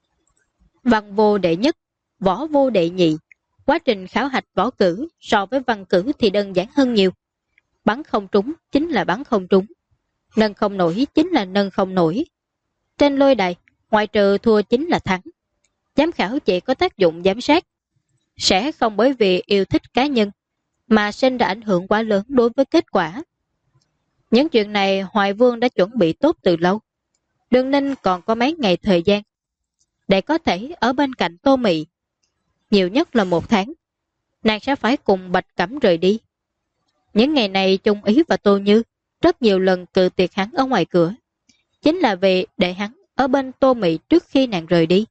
Văn vô đệ nhất, võ vô đệ nhị. Quá trình khảo hạch võ cử so với văn cử thì đơn giản hơn nhiều. Bắn không trúng chính là bắn không trúng, nâng không nổi chính là nâng không nổi. Trên lôi đài, ngoại trừ thua chính là thắng. Giám khảo chỉ có tác dụng giám sát, sẽ không bởi vì yêu thích cá nhân mà sinh ra ảnh hưởng quá lớn đối với kết quả. Những chuyện này Hoài Vương đã chuẩn bị tốt từ lâu. Đường Ninh còn có mấy ngày thời gian để có thể ở bên cạnh Tô Mị. Nhiều nhất là 1 tháng, nàng sẽ phải cùng Bạch Cẩm rời đi. Những ngày này Trung Ý và Tô Như rất nhiều lần cự tuyệt hắn ở ngoài cửa, chính là vì để hắn ở bên Tô Mị trước khi nàng rời đi.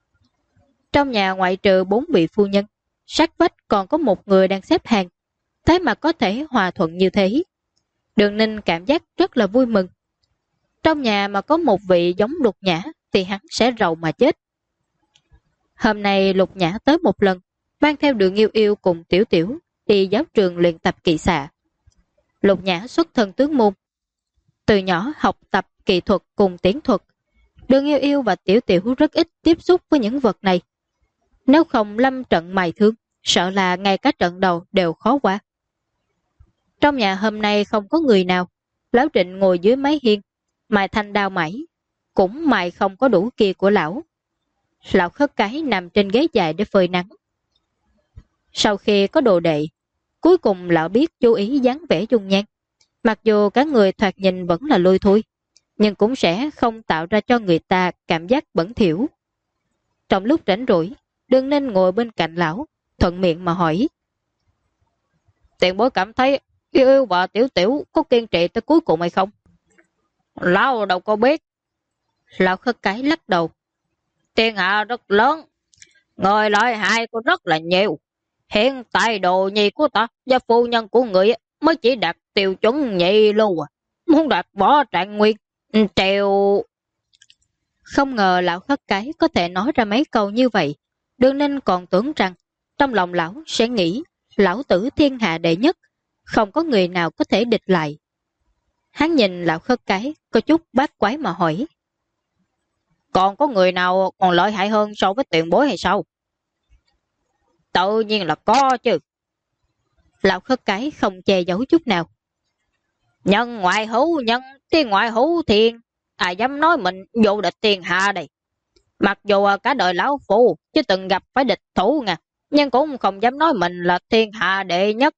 Trong nhà ngoại trừ 4 vị phu nhân, sát vách còn có một người đang xếp hàng, thế mà có thể hòa thuận như thế. Đường Ninh cảm giác rất là vui mừng. Trong nhà mà có một vị giống Lục Nhã thì hắn sẽ rầu mà chết. Hôm nay Lục Nhã tới một lần, mang theo Đường Yêu Yêu cùng Tiểu Tiểu đi giáo trường luyện tập kỵ xạ. Lục Nhã xuất thân tướng môn, từ nhỏ học tập kỹ thuật cùng tiến thuật. Đường Yêu Yêu và Tiểu Tiểu rất ít tiếp xúc với những vật này. Nếu không lâm trận mài thương, sợ là ngay cả trận đầu đều khó qua. Trong nhà hôm nay không có người nào. Lão Trịnh ngồi dưới mái hiên, mài thanh đao mảy, cũng mài không có đủ kia của lão. Lão Khất Cái nằm trên ghế dài để phơi nắng. Sau khi có đồ đệ, cuối cùng lão biết chú ý dáng vẻ dung nhan. Mặc dù các người thoạt nhìn vẫn là lôi thôi, nhưng cũng sẽ không tạo ra cho người ta cảm giác bẩn thỉu. Trong lúc rảnh rỗi, Đường Ninh ngồi bên cạnh lão, thuận miệng mà hỏi. Tiền bối cảm thấy Yêu Yêu và Tiểu Tiểu có kiên trì tới cuối cùng hay không? Lão đâu có biết. Lão Khất Cái lắc đầu. Thiên hạ rất lớn, người lợi hại có rất là nhiều. Hiện tại đồ nhi của ta và phu nhân của người mới chỉ đạt tiêu chuẩn nhị lưu à. Muốn đạt võ trạng nguyên, trèo... Không ngờ lão Khất Cái có thể nói ra mấy câu như vậy. Đường Ninh còn tưởng rằng trong lòng lão sẽ nghĩ lão tử thiên hạ đệ nhất, không có người nào có thể địch lại. Hắn nhìn lão Khất Cái có chút bát quái mà hỏi. Còn có người nào còn lợi hại hơn so với tiền bối hay sao? Tự nhiên là có chứ. Lão Khất Cái không che giấu chút nào. Nhân ngoại hữu nhân, thiên ngoại hữu thiên. ai dám nói mình vô địch thiên hạ đây. Mặc dù cả đời lão phu chứ từng gặp phải địch thủ nha, nhưng cũng không dám nói mình là thiên hạ đệ nhất.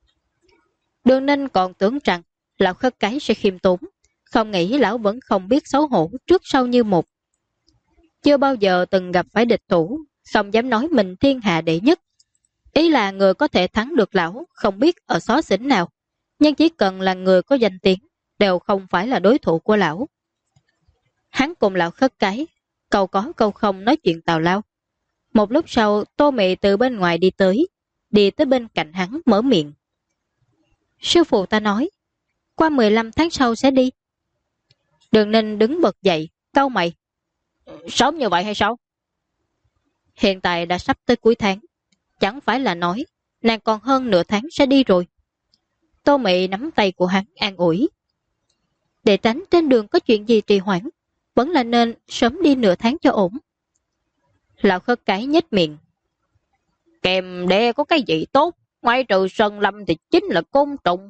Đường Ninh còn tưởng rằng lão Khất Cái sẽ khiêm tốn, không nghĩ lão vẫn không biết xấu hổ trước sau như một. Chưa bao giờ từng gặp phải địch thủ, không dám nói mình thiên hạ đệ nhất. Ý là người có thể thắng được lão không biết ở xó xỉnh nào, nhưng chỉ cần là người có danh tiếng đều không phải là đối thủ của lão. Hắn cùng lão Khất Cái câu có câu không nói chuyện tào lao. Một lúc sau, Tô Mị từ bên ngoài đi tới bên cạnh hắn mở miệng. Sư phụ ta nói, qua 15 tháng sau sẽ đi. Đường Ninh đứng bật dậy, cau mày. Sớm như vậy hay sao? Hiện tại đã sắp tới cuối tháng, chẳng phải là nói nàng còn hơn nửa tháng sẽ đi rồi. Tô Mị nắm tay của hắn an ủi. Để tránh trên đường có chuyện gì trì hoãn, vẫn là nên sớm đi nửa tháng cho ổn. Lão Khất Cái nhếch miệng. Kèm đê có cái gì tốt, ngoài trừ sơn lâm thì chính là côn trùng.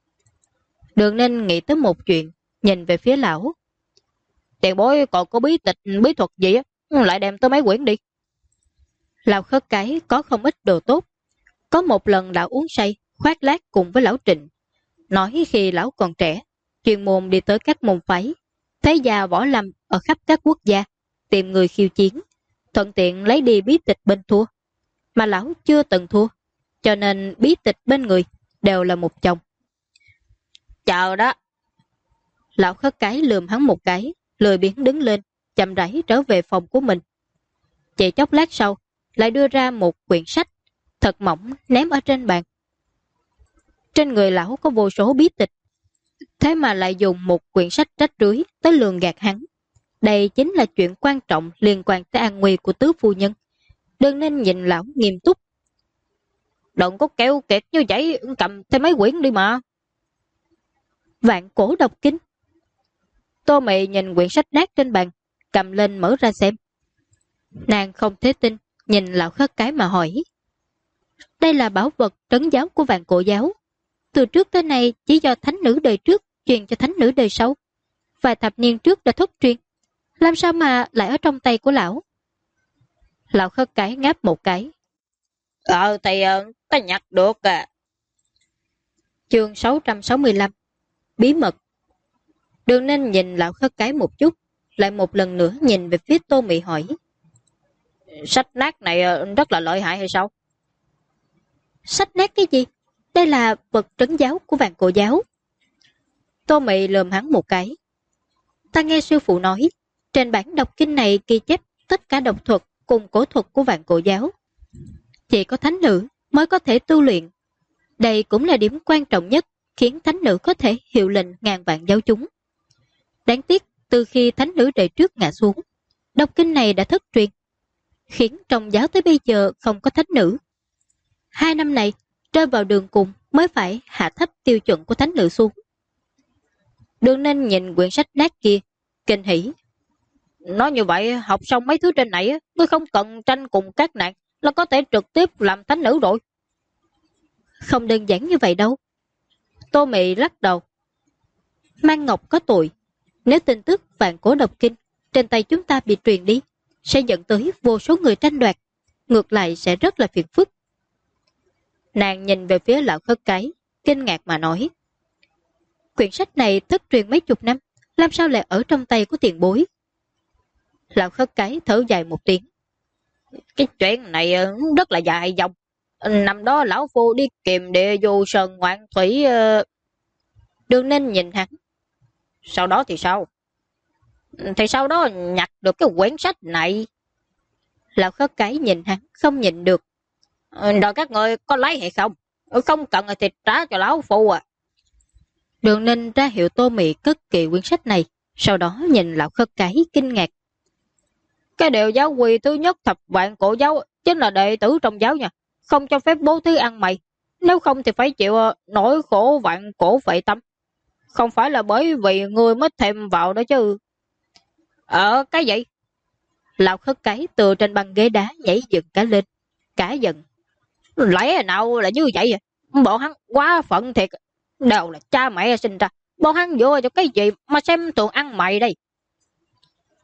Đường Ninh nghĩ tới một chuyện, nhìn về phía lão. Tiền bối còn có bí thuật gì á, lại đem tới mấy quyển đi. Lão Khất Cái có không ít đồ tốt. Có một lần lão uống say, khoác lác cùng với lão Trịnh. Nói khi lão còn trẻ, chuyên môn đi tới các môn phái, thế gia võ lâm ở khắp các quốc gia, tìm người khiêu chiến, thuận tiện lấy đi bí tịch bên thua. Mà lão chưa từng thua, cho nên bí tịch bên người đều là một chồng. Chờ đó. Lão Khất Cái lườm hắn một cái, lười biếng đứng lên, chậm rãi trở về phòng của mình. Chỉ chốc lát sau, lại đưa ra một quyển sách thật mỏng ném ở trên bàn. Trên người lão có vô số bí tịch, thế mà lại dùng một quyển sách rách rưới tới lường gạt hắn. Đây chính là chuyện quan trọng liên quan tới an nguy của tứ phu nhân. Đừng nên nhìn lão nghiêm túc. Đừng có keo kiệt như vậy, cầm thêm mấy quyển đi mà. Vạn Cổ Độc Kinh. Tô Mị nhìn quyển sách nát trên bàn, cầm lên mở ra xem. Nàng không thể tin, nhìn lão Khất Cái mà hỏi. Đây là bảo vật trấn giáo của Vạn Cổ giáo. Từ trước tới nay chỉ do thánh nữ đời trước truyền cho thánh nữ đời sau. Vài thập niên trước đã thất truyền. Làm sao mà lại ở trong tay của lão? Lão Khất Cái ngáp một cái. Thì ta nhặt được à. Chương 665. Bí mật. Đường Ninh nhìn lão Khất Cái một chút, lại một lần nữa nhìn về phía Tô Mị hỏi. Sách nát này rất là lợi hại hay sao? Sách nát cái gì? Đây là vật trấn giáo của Vạn Cổ giáo. Tô Mị lườm hắn một cái. Ta nghe sư phụ nói, trên bản đọc kinh này ghi chép tất cả độc thuật cùng cổ thuật của Vạn Cổ giáo. Chỉ có thánh nữ mới có thể tu luyện. Đây cũng là điểm quan trọng nhất khiến thánh nữ có thể hiệu lệnh ngàn vạn giáo chúng. Đáng tiếc, từ khi thánh nữ đời trước ngã xuống, đọc kinh này đã thất truyền, khiến trong giáo tới bây giờ không có thánh nữ. 2 năm này, rơi vào đường cùng mới phải hạ thấp tiêu chuẩn của thánh nữ xuống. Đường Ninh nhìn quyển sách nát kia, kinh hỉ. Nói như vậy, học xong mấy thứ trên này, ngươi không cần tranh cùng các nạn, là có thể trực tiếp làm thánh nữ rồi. Không đơn giản như vậy đâu. Tô Mị lắc đầu. Mang Ngọc có tội. Nếu tin tức Vạn Cổ Độc Kinh trên tay chúng ta bị truyền đi, sẽ dẫn tới vô số người tranh đoạt. Ngược lại sẽ rất là phiền phức. Nàng nhìn về phía lão Khất Cái, kinh ngạc mà nói. Quyển sách này thất truyền mấy chục năm, làm sao lại ở trong tay của tiền bối? Lão Khất Cái thở dài một tiếng. Cái chuyện này rất là dài dòng. Năm đó lão phu đi kiềm địa dù sơn ngoạn thủy. Đường Ninh nhìn hắn. Sau đó thì sao? Thì sau đó nhặt được cái quyển sách này. Lão Khất Cái nhìn hắn không nhịn được. Rồi các người có lấy hay không? Không cần thì trả cho lão phu à. Đường Ninh ra hiệu Tô Mị cất kỹ quyển sách này, sau đó nhìn lão Khất Cái kinh ngạc. Cái điều giáo quy thứ nhất thập vạn cổ giáo chính là đệ tử trong giáo nha, không cho phép bố thí ăn mày, nếu không thì phải chịu nỗi khổ vạn cổ phệ tâm. Không phải là bởi vì người mới thêm vào đó chứ. Cái gì? Lão Khất Cái từ trên băng ghế đá nhảy dựng cả lên, cả giận. Lẽ nào là như vậy à? Bọn hắn quá phận thiệt. Đều là cha mẹ sinh ra, bọn hắn dựa cho cái gì mà xem thường ăn mày đây?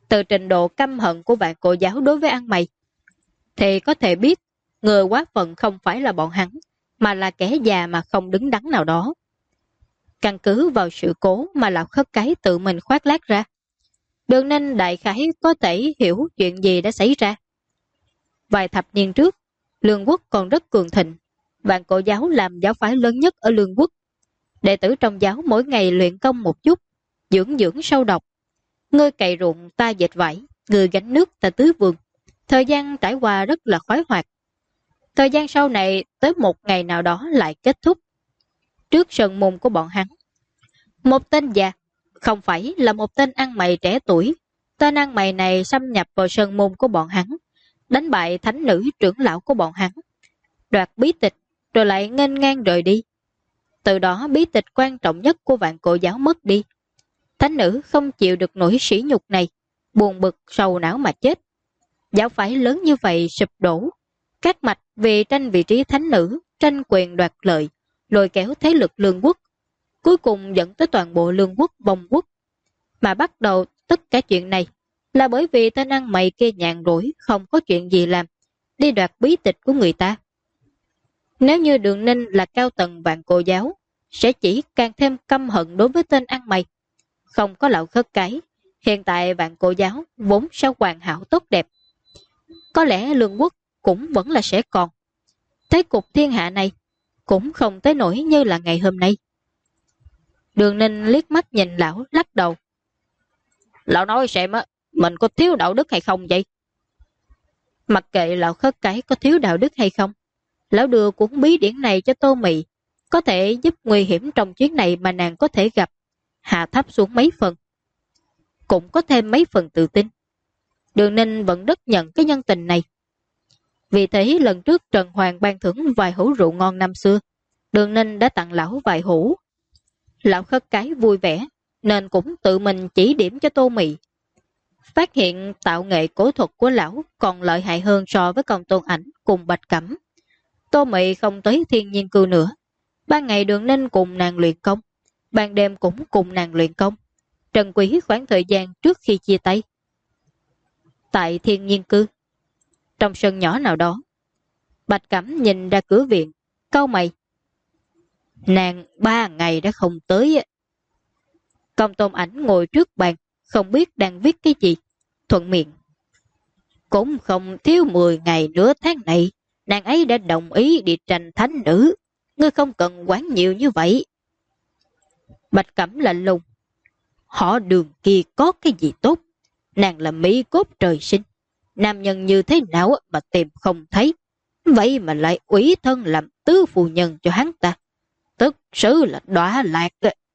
Từ trình độ căm hận của vạn cổ giáo đối với ăn mày, thì có thể biết người quá phận không phải là bọn hắn, mà là kẻ già mà không đứng đắn nào đó. Căn cứ vào sự cố mà Lão Khất Cái tự mình khoác lác ra, Đường Ninh đại khái có thể hiểu chuyện gì đã xảy ra. Vài thập niên trước, Lương Quốc còn rất cường thịnh, vạn cổ giáo làm giáo phái lớn nhất ở Lương Quốc. Đệ tử trong giáo mỗi ngày luyện công một chút, dưỡng sâu độc. Ngươi cày ruộng ta dệt vải, ngươi gánh nước ta tưới vườn. Thời gian trải qua rất là khoái hoạt. Thời gian sau này tới một ngày nào đó lại kết thúc. Trước sân môn của bọn hắn, một tên già, không phải là một tên ăn mày trẻ tuổi. Tên ăn mày này xâm nhập vào sân môn của bọn hắn, đánh bại thánh nữ trưởng lão của bọn hắn, đoạt bí tịch rồi lại nghênh ngang rời đi. Từ đó bí tịch quan trọng nhất của vạn cổ giáo mất đi. Thánh nữ không chịu được nỗi sỉ nhục này, buồn bực sầu não mà chết. Giáo phái lớn như vậy sụp đổ. Các mạch vì tranh vị trí thánh nữ, tranh quyền đoạt lợi, lôi kéo thế lực Lương Quốc, cuối cùng dẫn tới toàn bộ Lương Quốc vong quốc. Mà bắt đầu tất cả chuyện này là bởi vì tên ăn mày kia nhàn rỗi, không có chuyện gì làm, đi đoạt bí tịch của người ta. Nếu như Đường Ninh là cao tầng vạn cổ giáo, sẽ chỉ càng thêm căm hận đối với tên ăn mày. Không có Lão Khất Cái, hiện tại vạn cổ giáo vốn sao hoàn hảo tốt đẹp. Có lẽ Lương Quốc cũng vẫn là sẽ còn. Thế cục thiên hạ này cũng không tới nổi như là ngày hôm nay. Đường Ninh liếc mắt nhìn lão lắc đầu. Lão nói xem á, mình có thiếu đạo đức hay không vậy? Mặc kệ Lão Khất Cái có thiếu đạo đức hay không, lão đưa cuốn bí điển này cho Tô Mị, có thể giúp nguy hiểm trong chuyến này mà nàng có thể gặp, hạ thấp xuống mấy phần. Cũng có thêm mấy phần tự tin. Đường Ninh vẫn rất nhận cái nhân tình này. Vì thế lần trước Trần Hoàng ban thưởng vài hũ rượu ngon năm xưa, Đường Ninh đã tặng lão vài hũ. Lão Khất Cái vui vẻ, nên cũng tự mình chỉ điểm cho Tô Mị. Phát hiện tạo nghệ cổ thuật của lão còn lợi hại hơn so với Công Tôn Ảnh cùng Bạch Cẩm. Tô Mị không tới Thiên Nhiên Cư nữa. Ban ngày Đường Ninh cùng nàng luyện công, ban đêm cũng cùng nàng luyện công. Trần Quý khoảng thời gian trước khi chia tay. Tại Thiên Nhiên Cư, trong sân nhỏ nào đó, Bạch Cẩm nhìn ra cửa viện, cau mày. Nàng 3 ngày đã không tới. Công Tôn Ảnh ngồi trước bàn, không biết đang viết cái gì, thuận miệng. Cũng không thiếu 10 ngày nữa tháng này, nàng ấy đã đồng ý đi tranh thánh nữ. Ngươi không cần quản nhiều như vậy. Bạch Cẩm lạnh lùng. Họ Đường kia có cái gì tốt? Nàng là mỹ cốt trời sinh. Nam nhân như thế nào mà tìm không thấy. Vậy mà lại ủy thân làm tứ phu nhân cho hắn ta. Tức sự là đọa lạc.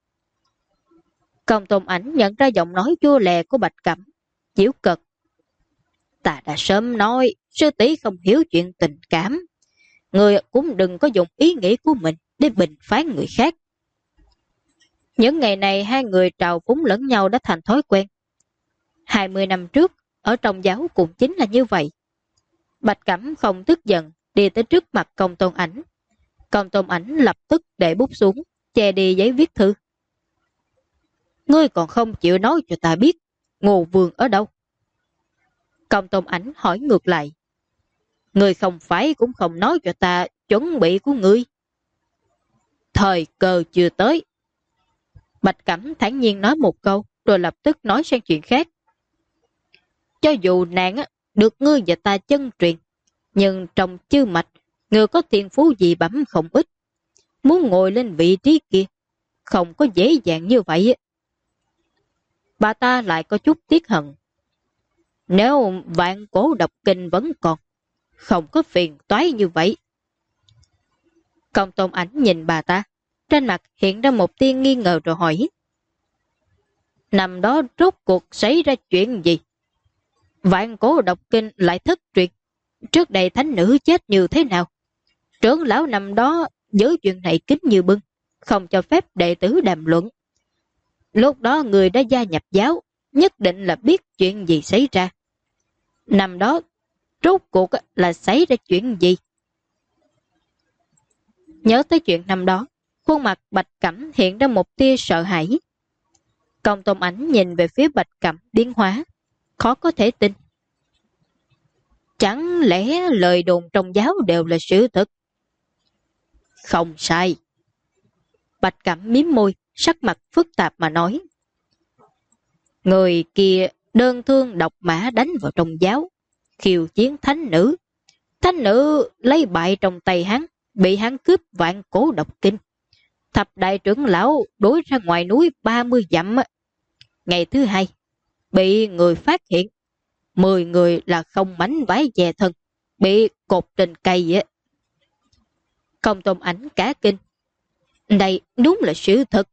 Công Tôn Ảnh nhận ra giọng nói chua lè của Bạch Cẩm, giễu cợt. Ta đã sớm nói, sư tỷ không hiểu chuyện tình cảm. Người cũng đừng có dùng ý nghĩ của mình để bình phán người khác. Những ngày này hai người trào phúng lẫn nhau đã thành thói quen. 20 năm trước, ở trong giáo cũng chính là như vậy. Bạch Cẩm không tức giận, đi tới trước mặt Công Tôn Ảnh. Công Tôn Ảnh lập tức để bút xuống, che đi giấy viết thư. Ngươi còn không chịu nói cho ta biết, Ngô Vương ở đâu? Công Tôn Ảnh hỏi ngược lại. Ngươi không phải cũng không nói cho ta chuẩn bị của ngươi. Thời cơ chưa tới. Bạch Cẩm thản nhiên nói một câu, rồi lập tức nói sang chuyện khác. Cho dù nàng được ngươi và ta chân truyền, nhưng trong chư mạch, ngươi có thiên phú gì bẩm không ít. Muốn ngồi lên vị trí kia, không có dễ dàng như vậy. Bà ta lại có chút tiếc hận. Nếu vạn cổ độc kinh vẫn còn, không có phiền toái như vậy. Công Tôn Ảnh nhìn bà ta, trên mặt hiện ra một tia nghi ngờ rồi hỏi. Năm đó rốt cuộc xảy ra chuyện gì? Vạn cổ độc kinh lại thất truyền. Trước đây thánh nữ chết như thế nào? Trưởng lão năm đó giữ chuyện này kín như bưng, không cho phép đệ tử đàm luận. Lúc đó người đã gia nhập giáo, nhất định là biết chuyện gì xảy ra. Năm đó rốt cuộc là xảy ra chuyện gì? Nhớ tới chuyện năm đó, khuôn mặt Bạch Cẩm hiện ra một tia sợ hãi. Công Tôn Ảnh nhìn về phía Bạch Cẩm biến hóa. khó có thể tin. Chẳng lẽ lời đồn trong giáo đều là sự thật? Không sai. Bạch Cẩm miếm môi, sắc mặt phức tạp mà nói. Người kia đơn thương độc mã đánh vào trong giáo, khiêu chiến thánh nữ. Thánh nữ lấy bại trong tay hắn, bị hắn cướp vạn cổ độc kinh. Thập đại trưởng lão đuổi ra ngoài núi 30 dặm. Ngày thứ hai, bị người phát hiện, 10 người là không mảnh vải dè thân, bị cột trên cây. Công Tôn Ảnh cả kinh. Đây đúng là sự thật.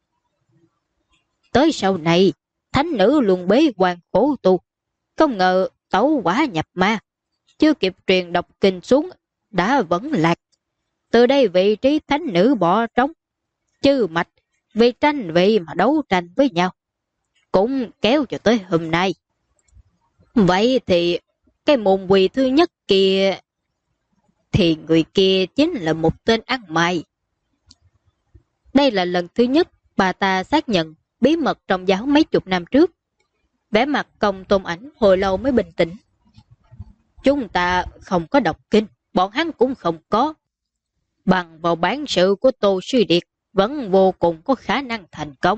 Tới sau này, thánh nữ luôn bế quan khổ tu, không ngờ tẩu quả nhập ma, chưa kịp truyền độc kinh xuống, đã vẫn lạc. Từ đây vị trí thánh nữ bỏ trống, chư mạch vì tranh vị mà đấu tranh với nhau, cũng kéo cho tới hôm nay. Vậy thì cái môn quỳ thứ nhất kia, thì người kia chính là một tên ăn mày. Đây là lần thứ nhất bà ta xác nhận bí mật trong giáo mấy chục năm trước. Vẻ mặt Công Tôn Ảnh hồi lâu mới bình tĩnh. Chúng ta không có đọc kinh, bọn hắn cũng không có. Bằng vào bản sự của Tô Sư Điệt, vẫn vô cùng có khả năng thành công.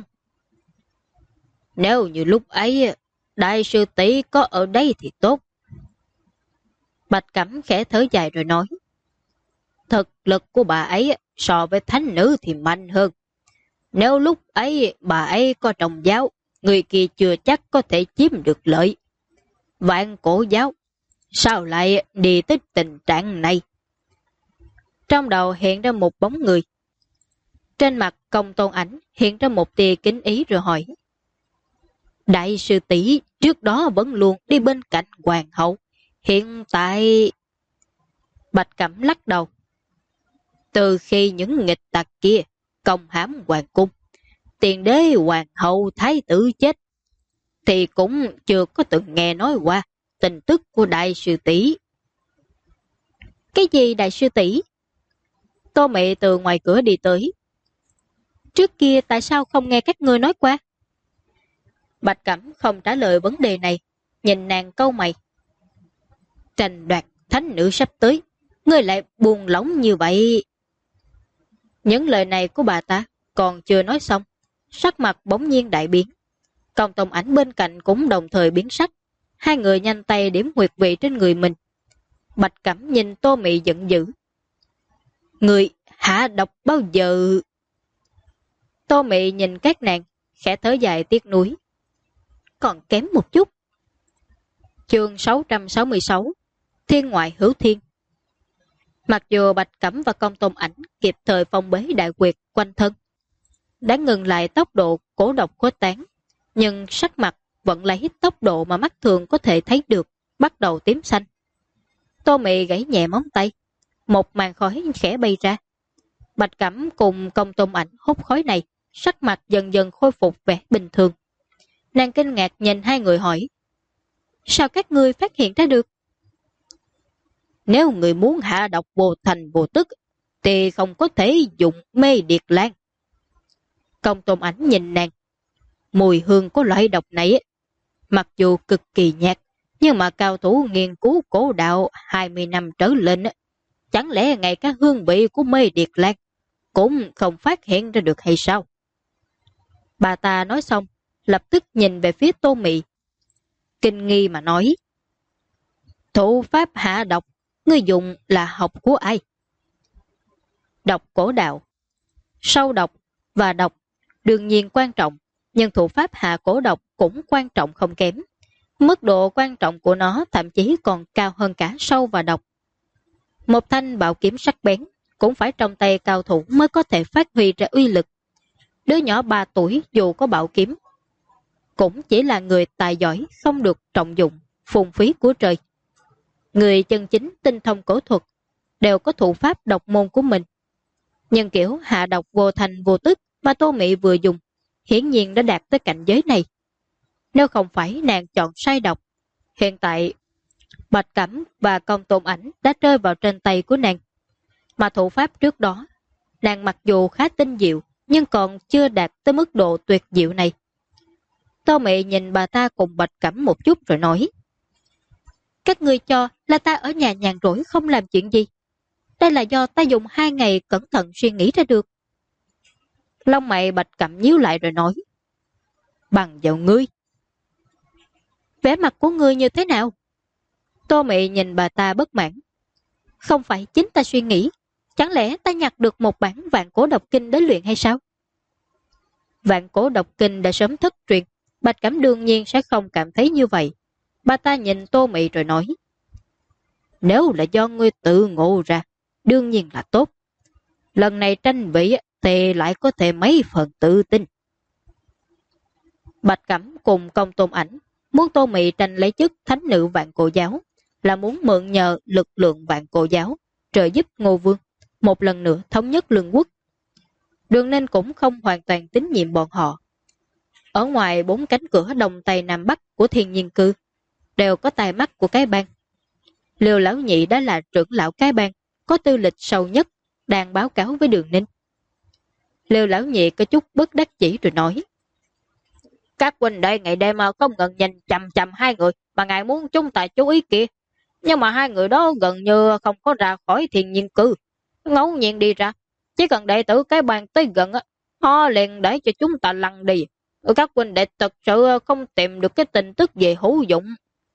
Nếu như lúc ấy đại sư tỷ có ở đây thì tốt. Bạch Cẩm khẽ thở dài rồi nói. Thực lực của bà ấy so với thánh nữ thì mạnh hơn. Nếu lúc ấy bà ấy có trong giáo, người kia chưa chắc có thể chiếm được lợi. Vạn cổ giáo, sao lại đi tới tình trạng này? Trong đầu hiện ra một bóng người. Trên mặt Công Tôn Ảnh hiện ra một tia kính ý rồi hỏi. Đại sư tỷ trước đó vẫn luôn đi bên cạnh hoàng hậu. Hiện tại... Bạch Cẩm lắc đầu. Từ khi những nghịch tặc kia công hãm hoàng cung, tiền đế hoàng hậu thái tử chết, thì cũng chưa có từng nghe nói qua tin tức của đại sư tỷ. Cái gì đại sư tỷ? Tô Mị từ ngoài cửa đi tới. Trước kia tại sao không nghe các ngươi nói qua? Bạch Cẩm không trả lời vấn đề này, nhìn nàng câu mày. Tranh đoạt thánh nữ sắp tới, ngươi lại buồn lỏng như vậy. Những lời này của bà ta còn chưa nói xong, sắc mặt bỗng nhiên đại biến. Công Tôn Ảnh bên cạnh cũng đồng thời biến sắc. Hai người nhanh tay điểm huyệt vị trên người mình. Bạch Cẩm nhìn Tô Mị giận dữ. Người hạ độc bao giờ? Tô Mị nhìn các nàng, khẽ thở dài tiếc nuối. Còn kém một chút. Chương 666 Thiên ngoại hữu thiên. Mặc dù Bạch Cẩm và Công Tôn Ảnh kịp thời phong bế đại quyệt quanh thân, đã ngừng lại tốc độ cổ độc khuếch tán, nhưng sắc mặt vẫn lấy tốc độ mà mắt thường có thể thấy được, bắt đầu tím xanh. Tô Mị gãy nhẹ móng tay, một màn khói khẽ bay ra. Bạch Cẩm cùng Công Tôn Ảnh hút khói này, sắc mặt dần dần khôi phục vẻ bình thường. Nàng kinh ngạc nhìn hai người hỏi. Sao các ngươi phát hiện ra được? Nếu người muốn hạ độc vô thành vô tức, thì không có thể dùng mê điệt lan. Công Tôn Ảnh nhìn nàng. Mùi hương của loại độc này, mặc dù cực kỳ nhạt, nhưng mà cao thủ nghiên cứu cổ đạo 20 năm trở lên, chẳng lẽ ngay cả hương vị của mê điệt lan cũng không phát hiện ra được hay sao? Bà ta nói xong, lập tức nhìn về phía Tô Mị, kinh nghi mà nói. Thủ pháp hạ độc, ngươi dùng là học của ai? Độc cổ đạo. Sâu độc và độc đương nhiên quan trọng, nhưng thủ pháp hạ cổ độc cũng quan trọng không kém. Mức độ quan trọng của nó thậm chí còn cao hơn cả sâu và độc. Một thanh bảo kiếm sắc bén cũng phải trong tay cao thủ mới có thể phát huy ra uy lực. Đứa nhỏ 3 tuổi dù có bảo kiếm, cũng chỉ là người tài giỏi không được trọng dụng, phung phí của trời. Người chân chính tinh thông cổ thuật đều có thủ pháp độc môn của mình. Nhưng kiểu hạ độc vô thành vô tức mà Tô Mị vừa dùng, hiển nhiên đã đạt tới cảnh giới này. Nếu không phải nàng chọn sai độc, hiện tại Bạch Cẩm và Công Tôn Ảnh đã rơi vào trên tay của nàng. Mà thủ pháp trước đó, nàng mặc dù khá tinh diệu, nhưng còn chưa đạt tới mức độ tuyệt diệu này. Tô Mị nhìn bà ta cùng Bạch Cẩm một chút rồi nói: Các ngươi cho là ta ở nhà nhàn rỗi không làm chuyện gì. Đây là do ta dùng 2 ngày cẩn thận suy nghĩ ra được. Lông mày Bạch Cẩm nhíu lại rồi nói: Bằng vào ngươi. Vẻ mặt của ngươi như thế nào? Tô Mị nhìn bà ta bất mãn. Không phải chính ta suy nghĩ, chẳng lẽ ta nhặt được một bản Vạn Cổ Độc Kinh đến luyện hay sao? Vạn Cổ Độc Kinh đã sớm thất truyền, Bạch Cẩm đương nhiên sẽ không cảm thấy như vậy. Bà ta nhìn Tô Mị rồi nói: Nếu là do ngươi tự ngộ ra, đương nhiên là tốt. Lần này tranh vị thì lại có thể mấy phần tự tin. Bạch Cẩm cùng Công Tôn Ảnh muốn Tô Mị tranh lấy chức thánh nữ Vạn Cổ Giáo, là muốn mượn nhờ lực lượng Vạn Cổ Giáo trợ giúp Ngô Vương một lần nữa thống nhất lương quốc. Đường Ninh cũng không hoàn toàn tín nhiệm bọn họ. Ở ngoài 4 cánh cửa đông tây nam bắc của Thiên Nhiên Cư đều có tai mắt của cái bang. Liêu Lão Nhị đã là trưởng lão cái bang, có tư lịch sâu nhất, đang báo cáo với Đường Ninh. Liêu Lão Nhị có chút bất đắc chỉ rồi nói: Các huynh đệ ngày đêm không ngừng nhìn chằm chằm 2 người mà ngài muốn chúng ta chú ý kìa. Nhưng mà 2 người đó gần như không có ra khỏi Thiên Nhiên Cư, ngẫu nhiên đi ra. Chỉ cần đệ tử cái bang tới gần, họ liền để cho chúng ta lăn đi. Các huynh đệ thật sự không tìm được cái tin tức về hữu dụng.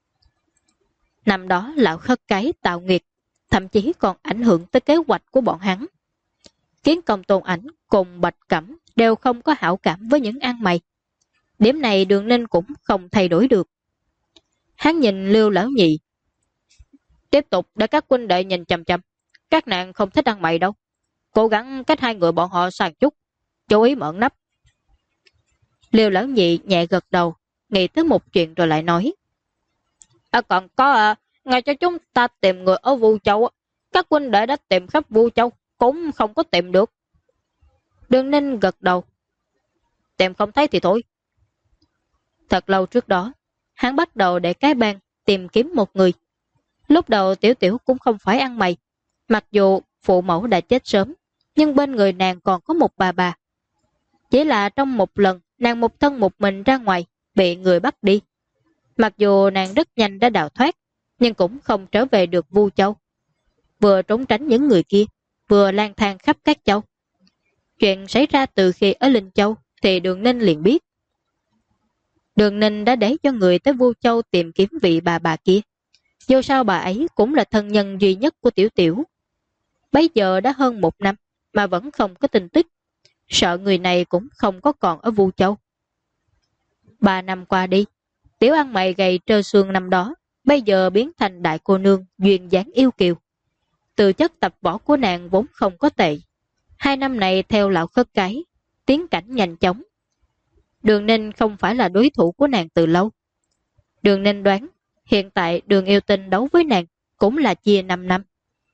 Năm đó lão khất cái tạo nghiệt, thậm chí còn ảnh hưởng tới kế hoạch của bọn hắn, khiến Công Tôn Ảnh cùng Bạch Cẩm đều không có hảo cảm với những ăn mày. Điểm này Đường Ninh cũng không thay đổi được. Hắn nhìn Liêu Lão Nhị: Tiếp tục để các huynh đệ nhìn chằm chằm. Các nàng không thích ăn mày đâu. Cố gắng cách 2 người bọn họ sang chút, chú ý mở nắp. Liêu Lão Nhị nhẹ gật đầu, nghĩ tới một chuyện rồi lại nói: Còn có, ngay cho chúng ta tìm người ở Vu Châu. Các huynh đệ đã tìm khắp Vu Châu, cũng không có tìm được. Đường Ninh gật đầu: Tìm không thấy thì thôi. Thật lâu trước đó, hắn bắt đầu để cái bang tìm kiếm một người. Lúc đầu Tiểu Tiểu cũng không phải ăn mày. Mặc dù phụ mẫu đã chết sớm, nhưng bên người nàng còn có một bà. Chỉ là trong một lần, nàng một thân một mình ra ngoài, bị người bắt đi. Mặc dù nàng rất nhanh đã đào thoát, nhưng cũng không trở về được Vu Châu. Vừa trốn tránh những người kia, vừa lang thang khắp các châu. Chuyện xảy ra từ khi ở Linh Châu thì Đường Ninh liền biết. Đường Ninh đã để cho người tới Vu Châu tìm kiếm vị bà kia. Dù sao bà ấy cũng là thân nhân duy nhất của Tiểu Tiểu. Bây giờ đã hơn 1 năm mà vẫn không có tin tức, sợ người này cũng không có còn ở Vu Châu. 3 năm qua đi, Tiểu ăn mày gầy trơ xương năm đó bây giờ biến thành đại cô nương duyên dáng yêu kiều. Từ chất tập võ của nàng vốn không có tệ. 2 năm này theo lão khất cái, tiến cảnh nhanh chóng. Đường Ninh không phải là đối thủ của nàng từ lâu. Đường Ninh đoán hiện tại Đường Yêu Tinh đấu với nàng cũng là chia 5 năm.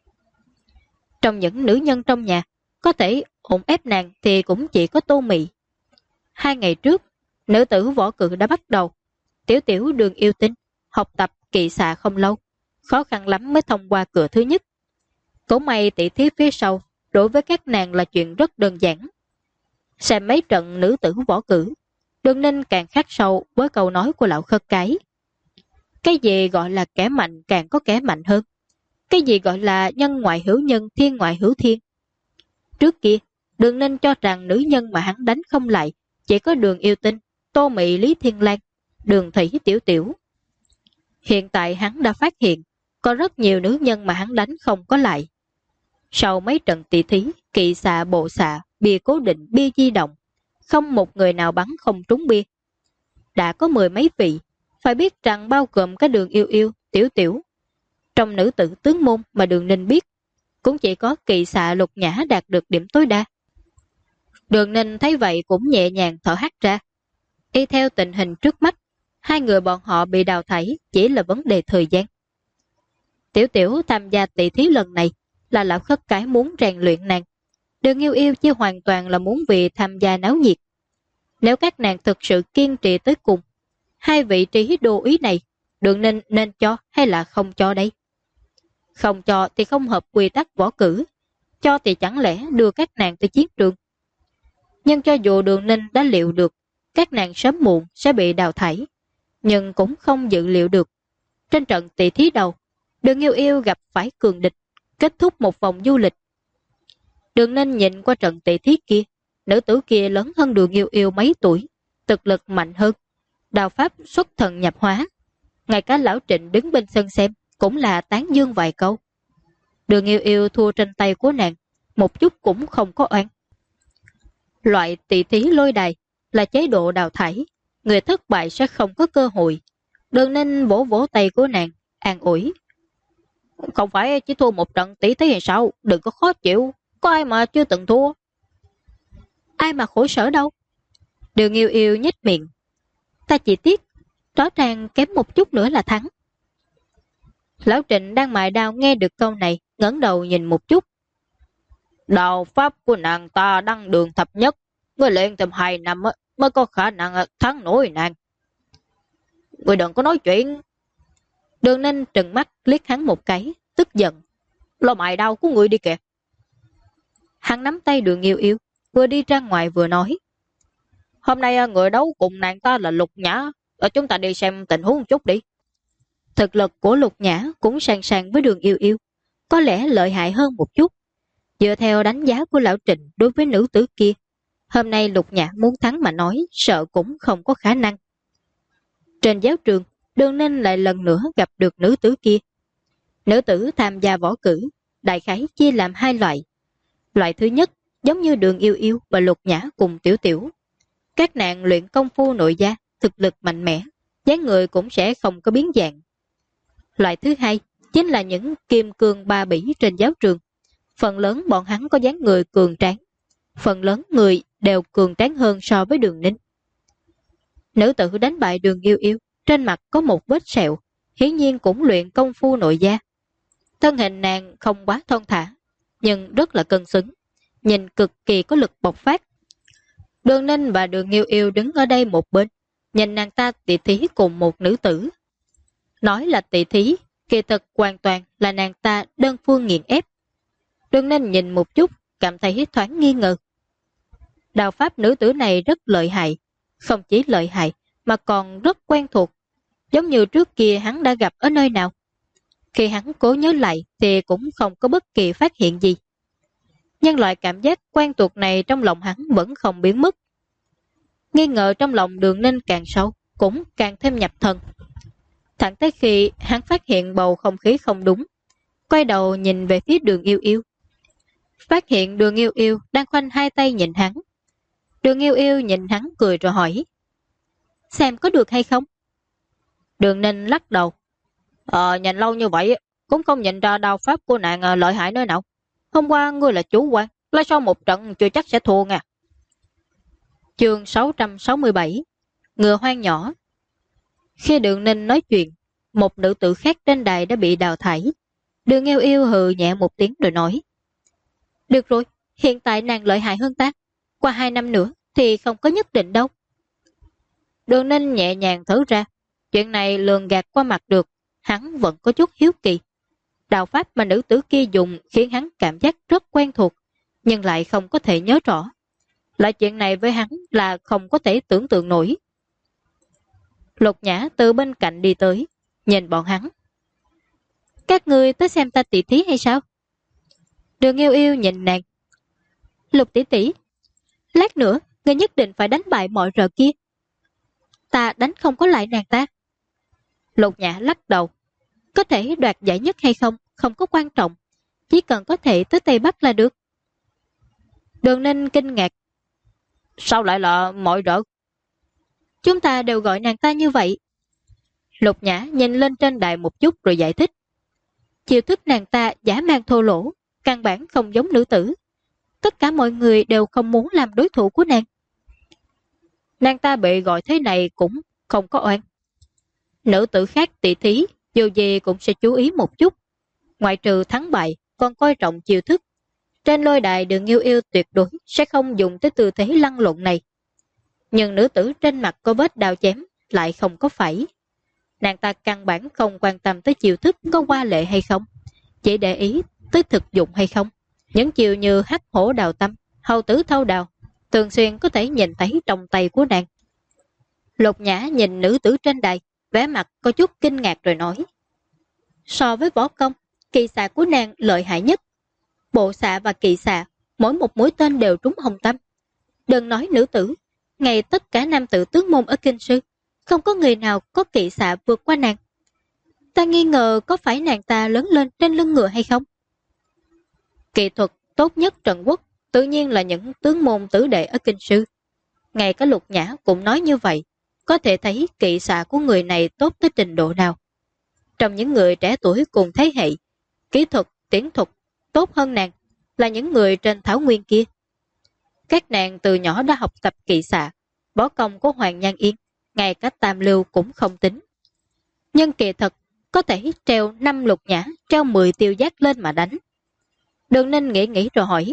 Trong những nữ nhân trong nhà, có thể ổn ép nàng thì cũng chỉ có Tô Mị. 2 ngày trước, nữ tử võ cự đã bắt đầu. Tiểu Tiểu Đường Yêu Tinh học tập kỵ xạ không lâu, khó khăn lắm mới thông qua cửa thứ nhất. Cũng may tỷ thí phía sau đối với các nàng là chuyện rất đơn giản. Xem mấy trận nữ tử võ cử, Đường Ninh càng khắc sâu với câu nói của lão khất cái. Cái gì gọi là kẻ mạnh càng có kẻ mạnh hơn. Cái gì gọi là nhân ngoại hữu nhân, thiên ngoại hữu thiên. Trước kia, Đường Ninh cho rằng nữ nhân mà hắn đánh không lại chỉ có Đường Yêu Tinh, Tô Mị, Lý Thiên Lan, Đường Thủy, Tiểu Tiểu. Hiện tại hắn đã phát hiện có rất nhiều nữ nhân mà hắn đánh không có lại. Sau mấy trận tỷ thí, kỵ xạ, bộ xạ, bia cố định, bia di động, không một người nào bắn không trúng bia. Đã có 10 mấy vị, phải biết rằng bao gồm cái Đường Yêu Yêu, Tiểu Tiểu. Trong nữ tử tướng môn mà Đường Ninh biết, cũng chỉ có kỵ xạ Lục Nhã đạt được điểm tối đa. Đường Ninh thấy vậy cũng nhẹ nhàng thở hắt ra. Y theo tình hình trước mắt, 2 người bọn họ bị đào thải chỉ là vấn đề thời gian. Tiểu Tiểu tham gia tỷ thí lần này là lão khất cái muốn rèn luyện nàng. Đường Yêu Yêu chỉ hoàn toàn là muốn vì tham gia náo nhiệt. Nếu các nàng thực sự kiên trì tới cùng, 2 vị trí đô ý này, Đường Ninh nên cho hay là không cho đây? Không cho thì không hợp quy tắc võ cử, cho thì chẳng lẽ đưa các nàng tới chiến trường. Nhưng cho dù Đường Ninh đã liệu được các nàng sớm muộn sẽ bị đào thải, nhưng cũng không dự liệu được. Trên trận tỷ thí đầu, Đường Yêu Yêu gặp phải cường địch, kết thúc một vòng du lịch. Đường Ninh nhìn qua trận tỷ thí kia, nữ tử kia lớn hơn Đường Yêu Yêu mấy tuổi, thực lực mạnh hơn, đao pháp xuất thần nhập hóa. Ngay cả lão Trịnh đứng bên sân xem cũng là tán dương vài câu. Đường Yêu Yêu thua trên tay của nàng, một chút cũng không có oan. Loại tỷ thí lôi đài là chế độ đào thải, người thất bại sẽ không có cơ hội. Đường Ninh vỗ vỗ tay của nàng, an ủi. Không phải chỉ thua một trận tỷ thí hay sao, đừng có khó chịu, có ai mà chưa từng thua. Ai mà khổ sở đâu. Đường Yêu Yêu nhếch miệng. Ta chỉ tiếc, rõ ràng kém một chút nữa là thắng. Lão Trịnh đang mài đao nghe được câu này, ngẩng đầu nhìn một chút. Đao pháp của nàng ta đăng đường thập nhất, người luyện thêm 2 năm mới có khả năng thắng nổi nàng. Người đừng có nói chuyện. Đường Ninh trừng mắt liếc hắn một cái, tức giận. Lo mài đao của người đi kìa. Hắn nắm tay Đường Yêu Yêu, vừa đi ra ngoài vừa nói. Hôm nay người đấu cùng nàng ta là Lục Nhã, chúng ta đi xem tình huống chút đi. Thực lực của Lục Nhã cũng sàn sàn với Đường Yêu Yêu, có lẽ lợi hại hơn một chút. Dựa theo đánh giá của lão Trịnh đối với nữ tử kia, hôm nay Lục Nhã muốn thắng mà nói, sợ cũng không có khả năng. Trên giáo trường, Đường Ninh lại lần nữa gặp được nữ tử kia. Nữ tử tham gia võ cử, đại khái chia làm 2 loại. Loại thứ nhất, giống như Đường Yêu Yêu và Lục Nhã cùng Tiểu Tiểu. Các nàng luyện công phu nội gia, thực lực mạnh mẽ, dáng người cũng sẽ không có biến dạng. Loại thứ hai, chính là những kim cương ba bỉ trên giáo trường. Phần lớn bọn hắn có dáng người cường tráng, phần lớn người đều cường tráng hơn so với Đường Ninh. Nữ tử đánh bại Đường Yêu Yêu, trên mặt có một vết sẹo, hiển nhiên cũng luyện công phu nội gia. Thân hình nàng không quá thon thả, nhưng rất là cân xứng, nhìn cực kỳ có lực bộc phát. Đường Ninh và Đường Yêu Yêu đứng ở đây một bên, nhìn nàng ta tỷ thí cùng một nữ tử. Nói là tỷ thí, kỳ thực hoàn toàn là nàng ta đơn phương nghiền ép. Đường Ninh nhìn một chút, cảm thấy thoáng nghi ngờ. Đạo pháp nữ tử này rất lợi hại, không chỉ lợi hại mà còn rất quen thuộc, giống như trước kia hắn đã gặp ở nơi nào. Khi hắn cố nhớ lại thì cũng không có bất kỳ phát hiện gì. Nhưng loại cảm giác quen thuộc này trong lòng hắn vẫn không biến mất. Nghi ngờ trong lòng Đường Ninh càng sâu, cũng càng thêm nhập thần. Thẳng tới khi hắn phát hiện bầu không khí không đúng, quay đầu nhìn về phía Đường Yêu Yêu. Phát hiện Đường Yêu Yêu đang khoanh 2 tay nhìn hắn. Đường Yêu Yêu nhìn hắn cười rồi hỏi. Xem có được hay không? Đường Ninh lắc đầu. Nhìn lâu như vậy cũng không nhìn ra đao pháp của nàng lợi hại nơi nào. Hôm qua ngươi là chủ quan, lại sau một trận chưa chắc sẽ thua nha. Chương 667 Ngựa hoang nhỏ. Khi Đường Ninh nói chuyện, một nữ tử khác trên đài đã bị đào thải. Đường Yêu Yêu hừ nhẹ một tiếng rồi nói. Được rồi, hiện tại nàng lợi hại hơn ta. Qua 2 năm nữa thì không có nhất định đâu. Đường Ninh nhẹ nhàng thở ra. Chuyện này lường gạt qua mặt được, hắn vẫn có chút hiếu kỳ. Đạo pháp mà nữ tử kia dùng khiến hắn cảm giác rất quen thuộc, nhưng lại không có thể nhớ rõ. Lại chuyện này với hắn là không có thể tưởng tượng nổi. Lục Nhã từ bên cạnh đi tới, nhìn bọn hắn. Các ngươi tới xem ta tỷ thí hay sao? Đường Yêu Yêu nhìn nàng. Lục tỷ tỷ, lát nữa ngươi nhất định phải đánh bại mọi rợ kia. Ta đánh không có lại nàng ta. Lục Nhã lắc đầu. Có thể đoạt giải nhất hay không, không có quan trọng. Chỉ cần có thể tới Tây Bắc là được. Đường Ninh kinh ngạc. Sao lại là mọi rợ? Chúng ta đều gọi nàng ta như vậy. Lục Nhã nhìn lên trên đài một chút rồi giải thích. Chiêu thức nàng ta giả mang thô lỗ, căn bản không giống nữ tử. Tất cả mọi người đều không muốn làm đối thủ của nàng. Nàng ta bị gọi thế này cũng không có oan. Nữ tử khác tỷ thí, dù gì cũng sẽ chú ý một chút. Ngoại trừ thắng bại, còn coi trọng chiêu thức. Trên lôi đài Đường Yêu Yêu tuyệt đối sẽ không dùng tới tư thế lăn lộn này. Nhưng nữ tử trên mặt có vết đao chém lại không có phải. Nàng ta căn bản không quan tâm tới chiêu thức có qua lệ hay không, chỉ để ý tới thực dụng hay không. Những chiêu như hắc hổ đào tâm, hầu tử thâu đào, thường xuyên có thể nhìn thấy trong tay của nàng. Lục Nhã nhìn nữ tử trên đài, vẻ mặt có chút kinh ngạc rồi nói. So với võ công, kỳ xạ của nàng lợi hại nhất. Bộ xạ và kỳ xạ, mỗi một mũi tên đều trúng hồng tâm. Đừng nói nữ tử, ngay tất cả nam tử tướng môn ở Kinh Sư, không có người nào có kỵ xạ vượt qua nàng. Ta nghi ngờ có phải nàng ta lớn lên trên lưng ngựa hay không? Kỹ thuật tốt nhất Trần Quốc tự nhiên là những tướng môn tử đệ ở Kinh Sư. Ngay cả Lục Nhã cũng nói như vậy, có thể thấy kỵ xạ của người này tốt tới trình độ nào. Trong những người trẻ tuổi cùng thế hệ, kỹ thuật, tiến thuật tốt hơn nàng là những người trên thảo nguyên kia. Các nàng từ nhỏ đã học tập kỵ xạ, võ công của Hoàng Nhan Yên, ngay cả tam lưu cũng không tính. Nhưng kỳ thật, có thể treo 5 Lục Nhã, treo 10 Tiêu Giác lên mà đánh. Đường Ninh nghĩ rồi hỏi.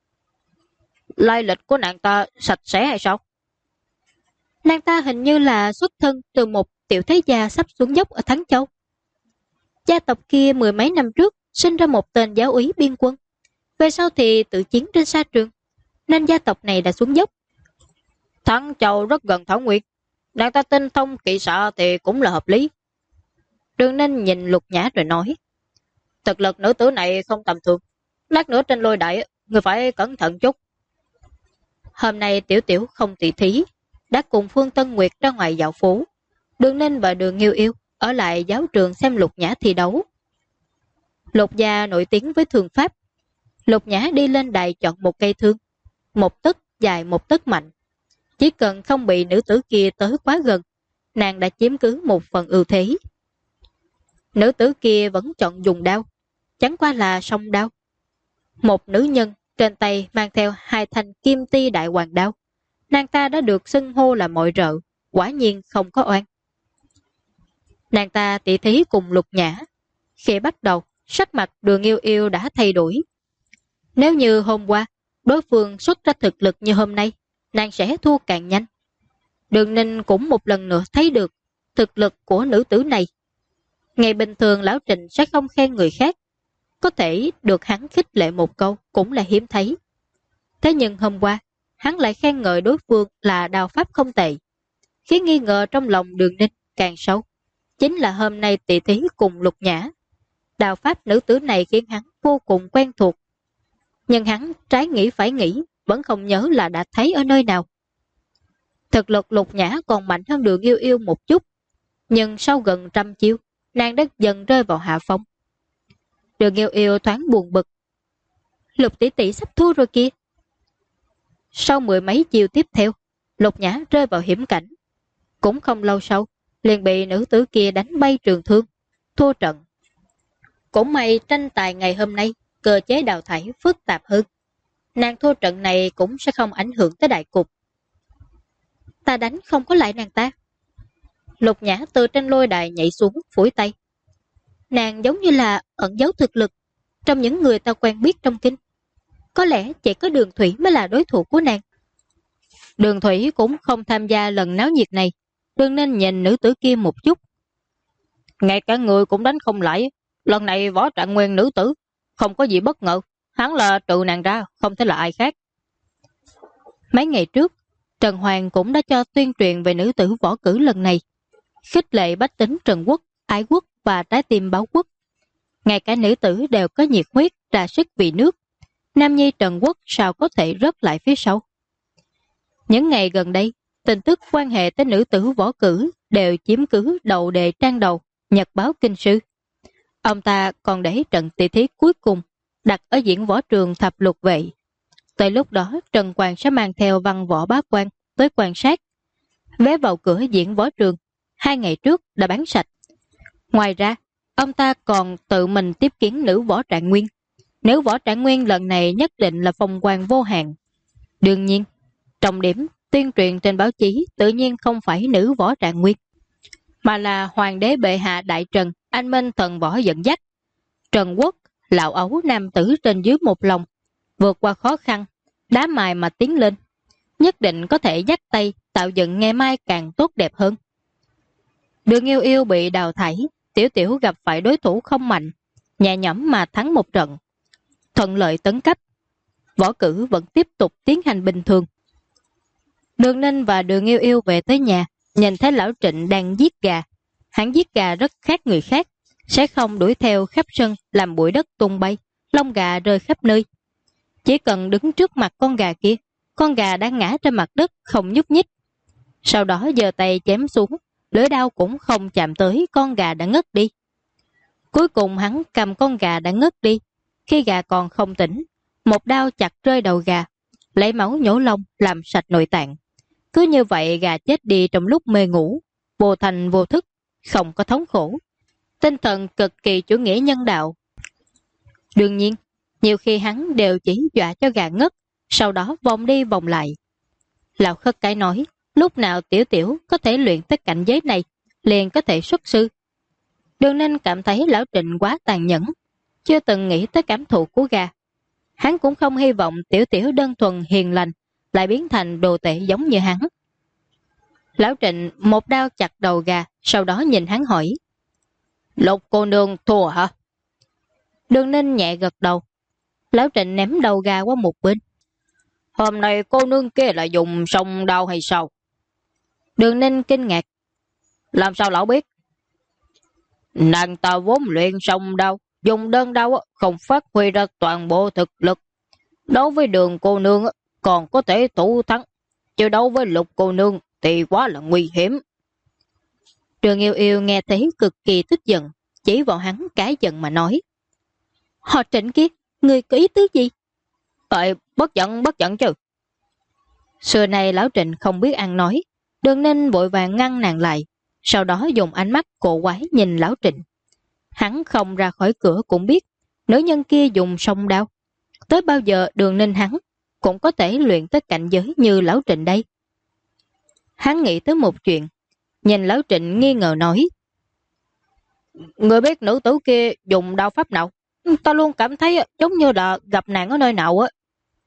Lai lịch của nàng ta sạch sẽ hay sao? Nàng ta hình như là xuất thân từ một tiểu thế gia sắp xuống dốc ở Thắng Châu. Gia tộc kia 10 mấy năm trước sinh ra một tên giáo úy biên quân. Về sau thì tự chiến trên sa trường, nên gia tộc này đã xuống dốc. Thắng Châu rất gần Thảo Nguyên, nàng ta tinh thông kỵ xạ thì cũng là hợp lý. Đường Ninh nhìn Lục Nhã rồi nói. Thực lực nữ tử này không tầm thường. Lát nữa trên lôi đại, người phải cẩn thận chút. Hôm nay Tiểu Tiểu không tỷ thí, đã cùng Phương Tân Nguyệt ra ngoài dạo phố. Đường Ninh và Đường Nghiêu Yêu ở lại giáo trường xem Lục Nhã thi đấu. Lục gia nổi tiếng với thương pháp. Lục Nhã đi lên đài chọn một cây thương, một tấc dài một tấc mạnh. Chỉ cần không bị nữ tử kia tới quá gần, nàng đã chiếm cứ một phần ưu thế. Nữ tử kia vẫn chọn dùng đao, chẳng qua là song đao. Một nữ nhân trên tay mang theo 2 thanh kim ti đại hoàng đao. Nàng ta đã được xưng hô là mọi rợ, quả nhiên không có oan. Nàng ta tỷ thí cùng Lục Nhã. Khi bắt đầu, sắc mặt Đường Yêu Yêu đã thay đổi. Nếu như hôm qua, đối phương xuất ra thực lực như hôm nay, nàng sẽ thua càng nhanh. Đường Ninh cũng một lần nữa thấy được thực lực của nữ tử này. Ngày bình thường Lão Trịnh sẽ không khen người khác, có thể được hắn khích lệ một câu cũng là hiếm thấy. Thế nhưng hôm qua, hắn lại khen ngợi đối phương là đao pháp không tệ, khiến nghi ngờ trong lòng Đường Ninh càng sâu. Chính là hôm nay tỷ thí cùng Lục Nhã. Đao pháp nữ tử này khiến hắn vô cùng quen thuộc. Nhưng hắn trái nghĩ phải nghĩ, vẫn không nhớ là đã thấy ở nơi nào. Thực lực Lục Nhã còn mạnh hơn Đường Yêu Yêu một chút, nhưng sau gần 100 chiêu, nàng đã dần rơi vào hạ phong. Đường Yêu Yêu thoáng buồn bực. Lục tỷ tỷ sắp thua rồi kia. Sau 10 mấy chiêu tiếp theo, Lục Nhã rơi vào hiểm cảnh. Cũng không lâu sau, liền bị nữ tử kia đánh bay trường thương, thua trận. Cũng may tranh tài ngày hôm nay, cơ chế đào thải phức tạp hơn. Nàng thua trận này cũng sẽ không ảnh hưởng tới đại cục. Ta đánh không có lại nàng ta. Lục Nhã từ trên lôi đài nhảy xuống, phủi tay. Nàng giống như là ẩn giấu thực lực trong những người ta quen biết trong kinh. Có lẽ chỉ có Đường Thủy mới là đối thủ của nàng. Đường Thủy cũng không tham gia lần náo nhiệt này, đừng nên nhìn nữ tử kia một chút. Ngay cả người cũng đánh không lại. Lần này Võ Trạng Nguyên nữ tử, không có gì bất ngờ. Hắn là trừ nàng ra, không thể là ai khác. Mấy ngày trước, Trần Hoàng cũng đã cho tuyên truyền về nữ tử võ cử lần này, khích lệ bách tính Trần Quốc, ái quốc và trái tim báo quốc. Ngay cả nữ tử đều có nhiệt huyết, ra sức vì nước. Nam nhi Trần Quốc sao có thể rớt lại phía sau. Những ngày gần đây, tin tức quan hệ tới nữ tử võ cử đều chiếm cứ đầu đề trang đầu Nhật báo Kinh Sư. Ông ta còn để trận tỷ thí cuối cùng đặt ở diễn võ trường Thập Lục Vệ. Tới lúc đó, Trần Quang sẽ mang theo Văn Võ Bá Quan tới quan sát. Vé vào cửa diễn võ trường 2 ngày trước đã bán sạch. Ngoài ra, ông ta còn tự mình tiếp kiến nữ Võ Trạng Nguyên. Nữ Võ Trạng Nguyên lần này nhất định là phong quang vô hạn. Đương nhiên, trọng điểm tuyên truyền trên báo chí tự nhiên không phải nữ Võ Trạng Nguyên, mà là Hoàng đế bệ hạ Đại Trần, anh minh thần võ dẫn dắt. Trần Quốc, lão ấu nam tử trên dưới một lòng, vượt qua khó khăn, đá mài mà tiến lên, nhất định có thể dắt tay tạo dựng ngày mai càng tốt đẹp hơn. Đường Yêu Yêu bị đào thải, Tiểu Tiểu gặp phải đối thủ không mạnh, nhẹ nhõm mà thắng một trận, thuận lợi tấn cấp. Võ cử vẫn tiếp tục tiến hành bình thường. Đường Ninh và Đường Yêu Yêu về tới nhà, nhìn thấy lão Trịnh đang giết gà. Hắn giết gà rất khác người khác, sẽ không đuổi theo khắp sân làm bụi đất tung bay, lông gà rơi khắp nơi. Chỉ cần đứng trước mặt con gà kia, con gà đã ngã trên mặt đất không nhúc nhích. Sau đó giơ tay chém xuống, lưỡi đao cũng không chạm tới con gà đã ngất đi. Cuối cùng hắn cầm con gà đã ngất đi. Khi gà còn không tỉnh, một đao chặt rơi đầu gà, lấy máu nhổ lông làm sạch nội tạng. Cứ như vậy gà chết đi trong lúc mê ngủ, vô thành vô thức, không có thống khổ. Tinh thần cực kỳ chủ nghĩa nhân đạo. Đương nhiên, nhiều khi hắn đều chỉ dọa cho gà ngất, sau đó vòng đi vòng lại. Lão Khất Cái nói, lúc nào Tiểu Tiểu có thể luyện tới cảnh giới này, liền có thể xuất sư. Đường Ninh cảm thấy lão Trịnh quá tàn nhẫn, chưa từng nghĩ tới cảm thụ của gà. Hắn cũng không hy vọng Tiểu Tiểu đơn thuần hiền lành lại biến thành đồ tệ giống như hắn. Lão Trịnh một đao chặt đầu gà, sau đó nhìn hắn hỏi, Lục cô nương thua hả? Đường Ninh nhẹ gật đầu. Lão Trịnh ném đầu gà qua một bên. Hôm nay cô nương kia là dùng song đao hay sao? Đường Ninh kinh ngạc. Làm sao lão biết? Nàng ta vốn luyện song đao, dùng đơn đao không phát huy ra toàn bộ thực lực. Đối với Đường cô nương còn có thể thủ thắng, chứ đấu với Lục cô nương thì quá là nguy hiểm. Đường Yêu Yêu nghe thấy cực kỳ tức giận, chỉ vào hắn cái giận mà nói, Họ Trịnh kia, người có ý tứ gì? Bất giận chứ. Xưa này lão Trịnh không biết ăn nói, Đường Ninh vội vàng ngăn nàng lại, sau đó dùng ánh mắt cổ quái nhìn lão Trịnh. Hắn không ra khỏi cửa cũng biết nữ nhân kia dùng song đao. Tới bao giờ Đường Ninh hắn cũng có thể luyện tới cảnh giới như lão Trịnh đây? Hắn nghĩ tới một chuyện, nhìn lão Trịnh nghi ngờ nói, người biết nữ tử kia dùng đao pháp nào? Ta luôn cảm thấy giống như là gặp nàng ở nơi nào á.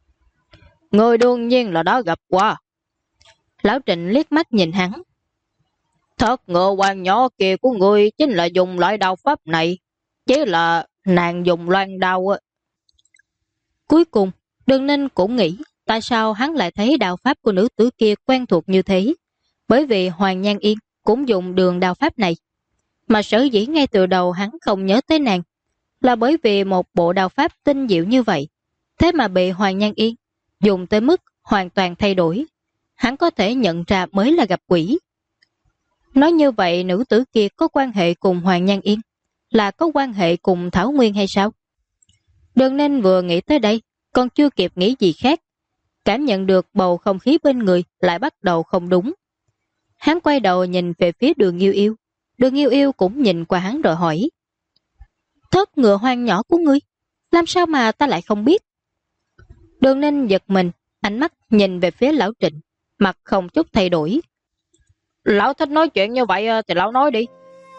Người đương nhiên là đã gặp qua. Lão Trịnh liếc mắt nhìn hắn. Thất ngựa hoàng nhỏ kia của người chính là dùng loại đao pháp này, chỉ là nàng dùng loan đao á. Cuối cùng, Đường Ninh cũng nghĩ tại sao hắn lại thấy đao pháp của nữ tử kia quen thuộc như thế. Bởi vì Hoàng Nhan Yên cũng dùng đường đao pháp này. Mà sở dĩ ngay từ đầu hắn không nhớ tới nàng là bởi vì một bộ đao pháp tinh diệu như vậy, thế mà bị Hoàng Nhan Yên dùng tới mức hoàn toàn thay đổi. Hắn có thể nhận ra mới là gặp quỷ. Nói như vậy nữ tử kia có quan hệ cùng Hoàng Nhan Yên, là có quan hệ cùng Thảo Nguyên hay sao? Đường Ninh vừa nghĩ tới đây, còn chưa kịp nghĩ gì khác, cảm nhận được bầu không khí bên người lại bắt đầu không đúng. Hắn quay đầu nhìn về phía Đường Yêu Yêu. Đường Yêu Yêu cũng nhìn qua hắn rồi hỏi, Thất ngựa hoang nhỏ của ngươi, làm sao mà ta lại không biết? Đường Ninh giật mình, ánh mắt nhìn về phía lão Trịnh, mặt không chút thay đổi. Lão thích nói chuyện như vậy thì lão nói đi.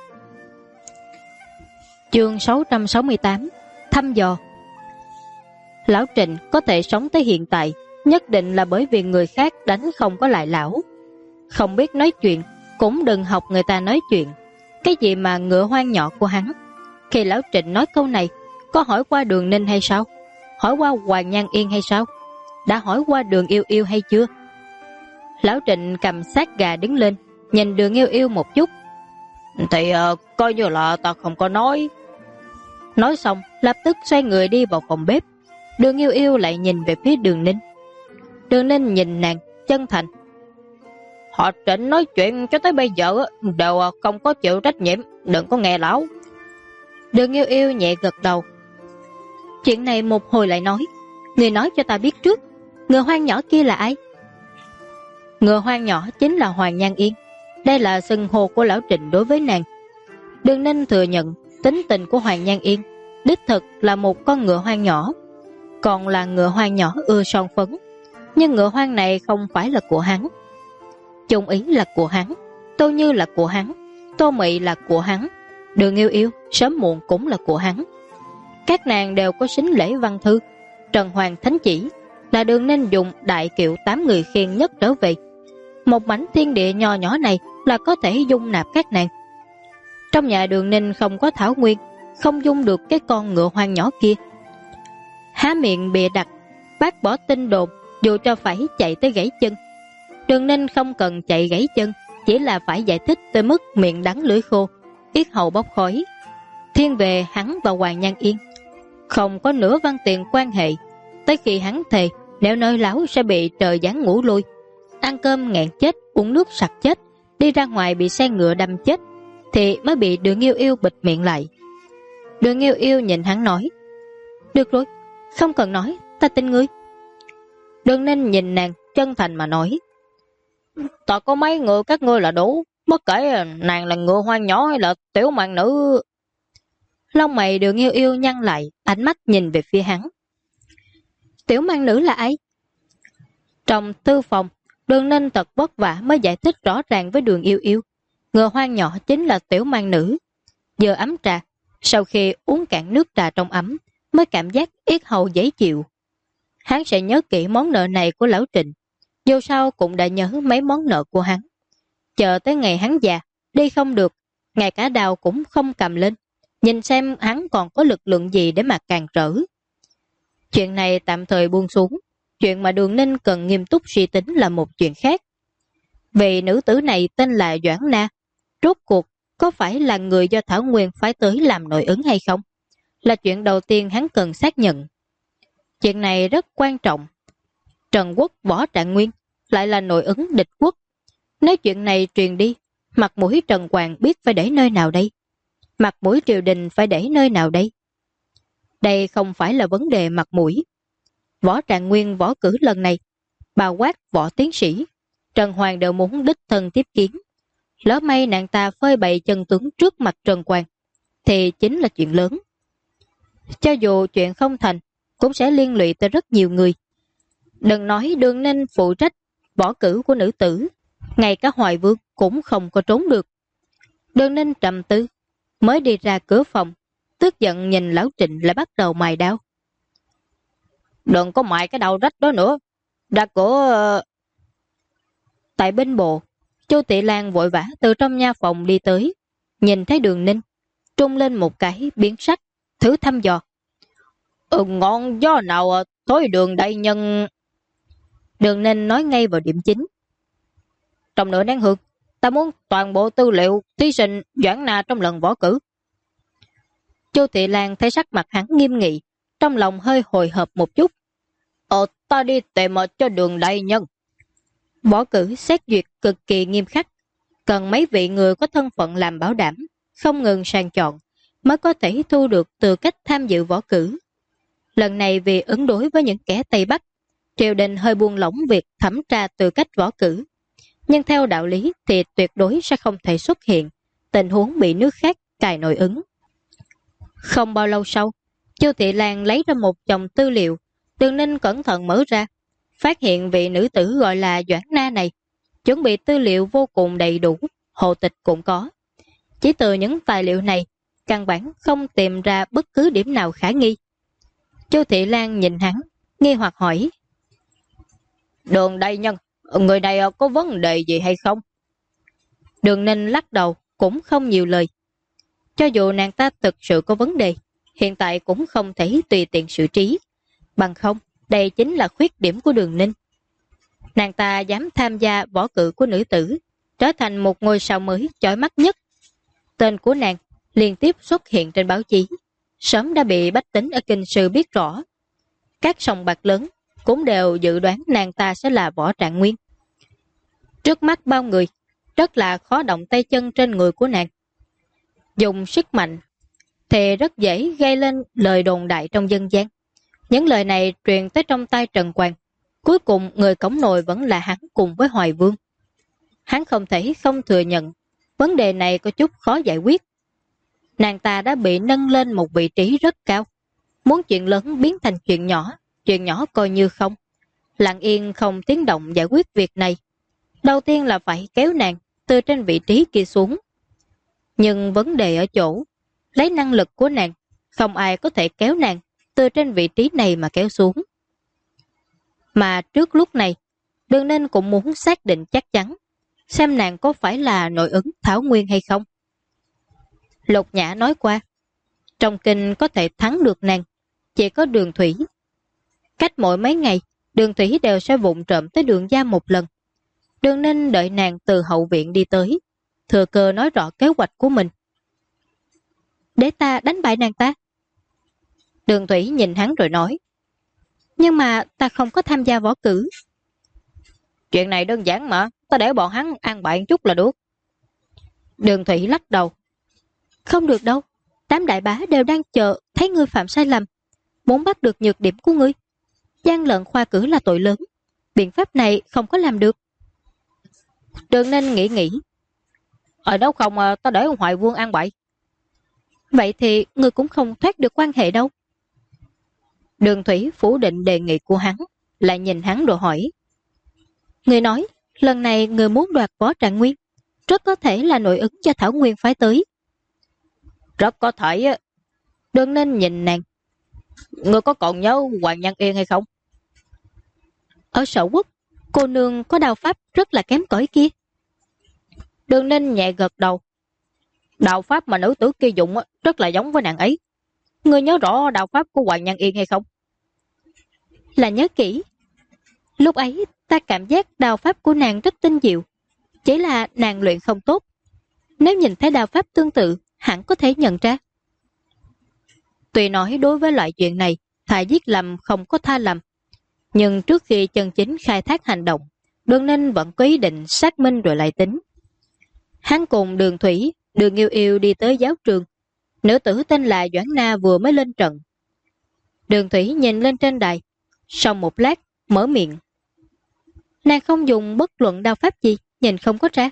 Chương 668 Thăm dò. Lão Trịnh có thể sống tới hiện tại nhất định là bởi vì người khác đánh không có lại lão. Không biết nói chuyện cũng đừng học người ta nói chuyện. Cái gì mà ngựa hoang nhỏ của hắn? Khi lão Trịnh nói câu này, có hỏi qua Đường Ninh hay sao? Hỏi qua Hoàng Nhan Yên hay sao? Đã hỏi qua Đường Yêu Yêu hay chưa? Lão Trịnh cầm xác gà đứng lên, nhìn Đường Yêu Yêu một chút. Thì coi như là ta không có nói. Nói xong, lập tức xoay người đi vào phòng bếp. Đường Yêu Yêu lại nhìn về phía Đường Ninh. Đường Ninh nhìn nàng, chân thành. Họ Trịnh nói chuyện cho tới bây giờ đều không có chịu trách nhiệm, đừng có nghe lão. Đường Yêu Yêu nhẹ gật đầu. Chuyện này một hồi lại nói. Người nói cho ta biết trước, ngựa hoang nhỏ kia là ai? Ngựa hoang nhỏ chính là Hoàng Nhan Yên. Đây là xưng hô của lão Trịnh đối với nàng. Đường Ninh thừa nhận tính tình của Hoàng Nhan Yên đích thực là một con ngựa hoang nhỏ, còn là ngựa hoang nhỏ ưa son phấn. Nhưng ngựa hoang này không phải là của hắn. Chung Ý là của hắn, Tô Như là của hắn, Tô Mị là của hắn, Đường Yêu Yêu sớm muộn cũng là của hắn. Các nàng đều có sính lễ văn thư. Trần Hoàng thánh chỉ là Đường Ninh dùng đại kiệu 8 người khiêng nhất trở về. Một mảnh thiên địa nho nhỏ này là có thể dung nạp các nàng. Trong nhà Đường Ninh không có Thảo Nguyên, không dung được cái con ngựa hoang nhỏ kia. Há miệng bịa đặt, bác bỏ tin đồn, dù cho phải chạy tới gãy chân. Đường Ninh không cần chạy gãy chân, chỉ là phải giải thích tới mức miệng đắng lưỡi khô, yết hầu bốc khói. Thiên về hắn và Hoàng Nhan Yên không có nửa văn tiền quan hệ. Tới khi hắn thề nếu nói láo sẽ bị trời giáng ngủ lui, ăn cơm nghẹn chết, uống nước sặc chết, đi ra ngoài bị xe ngựa đâm chết, thì mới bị Đường Yêu Yêu bịt miệng lại. Đường Yêu Yêu nhìn hắn nói: được rồi, không cần nói, ta tin ngươi. Đường Ninh nhìn nàng chân thành mà nói: ta có mấy ngựa các ngươi là đủ, bất kể nàng là ngựa hoang nhỏ hay là tiểu mạng nữ. Lông mày Đường Yêu Yêu nhăn lại, ánh mắt nhìn về phía hắn. Tiểu mang nữ là ai? Trong tư phòng, Đường Ninh thật vất vả mới giải thích rõ ràng với Đường Yêu Yêu. Ngựa hoang nhỏ chính là tiểu mang nữ. Giờ ấm trà, sau khi uống cạn nước trà trong ấm, mới cảm giác yết hầu dễ chịu. Hắn sẽ nhớ kỹ món nợ này của lão Trịnh, dù sao cũng đã nhớ mấy món nợ của hắn. Chờ tới ngày hắn già, đi không được, ngay cả đào cũng không cầm lên, nhìn xem hắn còn có lực lượng gì để mà càn trở. Chuyện này tạm thời buông xuống, chuyện mà Đường Ninh cần nghiêm túc suy tính là một chuyện khác. Vì nữ tử này tên là Doãn Na, rốt cuộc có phải là người do Thảo Nguyên phái tới làm nội ứng hay không, là chuyện đầu tiên hắn cần xác nhận. Chuyện này rất quan trọng. Trần Quốc Võ Trạng Nguyên lại là nội ứng địch quốc. Nếu chuyện này truyền đi, mặt mũi Trần Hoàng biết phải để nơi nào đây? Mặt mũi triều đình phải để nơi nào đây? Đây không phải là vấn đề mặt mũi. Võ Trạng Nguyên võ cử lần này, bao quát võ tiến sĩ, Trần Hoàng đều muốn đích thân tiếp kiến. Lỡ may nàng ta phơi bày chân tướng trước mặt Trần Hoàng, thì chính là chuyện lớn. Cho dù chuyện không thành, cũng sẽ liên lụy tới rất nhiều người. Đừng nói Đường Ninh phụ trách võ cử của nữ tử, ngay cả Hoài Vương cũng không có trốn được. Đường Ninh trầm tư, mới đi ra cửa phòng, tức giận nhìn lão Trịnh lại bắt đầu mài đao. Đừng có mài cái đầu rách đó nữa, ra cửa. Tại bên bộ, Chu Tị Lan vội vã từ trong nha phòng đi tới, nhìn thấy Đường Ninh, trung lên một cái biến sắc, thử thăm dò. Ngon gió nào tối Đường đại nhân. Đường Ninh nói ngay vào điểm chính. Trong nửa nén hương, ta muốn toàn bộ tư liệu thí sinh Doãn Na trong lần võ cử. Chu Tị Lan thấy sắc mặt hắn nghiêm nghị, trong lòng hơi hồi hộp một chút. Ta đi tìm cho Đường đại nhân. Võ cử xét duyệt cực kỳ nghiêm khắc, cần mấy vị người có thân phận làm bảo đảm, không ngừng sàng chọn, mới có thể thu được tư cách tham dự võ cử. Lần này vì ứng đối với những kẻ Tây Bắc, triều đình hơi buông lỏng việc thẩm tra tư cách võ cử. Nhưng theo đạo lý thì tuyệt đối sẽ không thể xuất hiện tình huống bị nước khác cài nội ứng. Không bao lâu sau, Chu Thị Lan lấy ra một chồng tư liệu. Đường Ninh cẩn thận mở ra, phát hiện vị nữ tử gọi là Doãn Na này chuẩn bị tư liệu vô cùng đầy đủ, hộ tịch cũng có. Chỉ từ những tài liệu này, căn bản không tìm ra bất cứ điểm nào khả nghi. Chu Thị Lan nhìn hắn, nghi hoặc hỏi. Đường đại nhân, người này có vấn đề gì hay không? Đường Ninh lắc đầu, cũng không nhiều lời. Cho dù nàng ta thực sự có vấn đề, hiện tại cũng không thể tùy tiện xử trí. Bằng không, đây chính là khuyết điểm của Đường Ninh. Nàng ta dám tham gia võ cử của nữ tử, trở thành một ngôi sao mới chói mắt nhất. Tên của nàng liên tiếp xuất hiện trên báo chí, sớm đã bị bách tính ở Kinh Sư biết rõ. Các sòng bạc lớn cũng đều dự đoán nàng ta sẽ là Võ Trạng Nguyên. Trước mắt bao người, rất là khó động tay chân trên người của nàng. Dùng sức mạnh thì rất dễ gây lên lời đồn đại trong dân gian. Những lời này truyền tới trong tai Trần Hoàng. Cuối cùng người cổng nồi vẫn là hắn cùng với Hoài Vương. Hắn không thể không thừa nhận vấn đề này có chút khó giải quyết. Nàng ta đã bị nâng lên một vị trí rất cao. Muốn chuyện lớn biến thành chuyện nhỏ coi như không. Lặng yên không tiếng động giải quyết việc này. Đầu tiên là phải kéo nàng từ trên vị trí kia xuống. Nhưng vấn đề ở chỗ, lấy năng lực của nàng, không ai có thể kéo nàng từ trên vị trí này mà kéo xuống. Mà trước lúc này, Đường Ninh cũng muốn xác định chắc chắn, xem nàng có phải là nội ứng Thảo Nguyên hay không. Lục Nhã nói qua, trong kinh có thể thắng được nàng, chỉ có Đường Thủy. Cách mỗi mấy ngày, Đường Thủy đều sẽ vụng trộm tới Đường gia một lần. Đường Ninh đợi nàng từ hậu viện đi tới, thừa cơ nói rõ kế hoạch của mình. Để ta đánh bại nàng ta. Đường Thủy nhìn hắn rồi nói, nhưng mà ta không có tham gia võ cử. Chuyện này đơn giản mà, ta để bọn hắn an bài chút là được. Đường Thủy lắc đầu. Không được đâu, đám đại bá đều đang chờ thấy ngươi phạm sai lầm, muốn bắt được nhược điểm của ngươi. Gian lận khoa cử là tội lớn, biện pháp này không có làm được. Đường Ninh nghĩ. Ở đâu không ta để Hoài Vương an bài. Vậy thì ngươi cũng không thoát được quan hệ đâu. Đường Thủy phủ định đề nghị của hắn, lại nhìn hắn rồi hỏi. Ngươi nói, lần này ngươi muốn đoạt Võ Trạng Nguyên, rất có thể là nội ứng cho Thảo Nguyên phái tới. Rất có thể. Đường Ninh nhìn nàng. Ngươi có còn nhớ Hoàng Nhân Yên hay không? Ở Sở Quốc, cô nương có đao pháp rất là kém cỏi kia. Đường Ninh nhẹ gật đầu. Đạo pháp mà nữ tử kia dùng rất là giống với nàng ấy. Ngươi nhớ rõ đạo pháp của Hoàng Nhân Yên hay không? Là nhớ kỹ. Lúc ấy ta cảm giác đạo pháp của nàng rất tinh diệu, chỉ là nàng luyện không tốt. Nếu nhìn thấy đạo pháp tương tự, hẳn có thể nhận ra. Tuy nói đối với loại chuyện này, thà giết lầm không có tha lầm, nhưng trước khi chân chính khai thác hành động, Đường Ninh vẫn có ý định xác minh rồi lại tính. Hắn cùng Đường Thủy, Đường Yêu Yêu đi tới giáo trường. Nữ tử tên là Doãn Na vừa mới lên trận. Đường Thủy nhìn lên trên đài, sau một lát mở miệng. Nàng không dùng bất luận đao pháp gì, nhìn không có ra.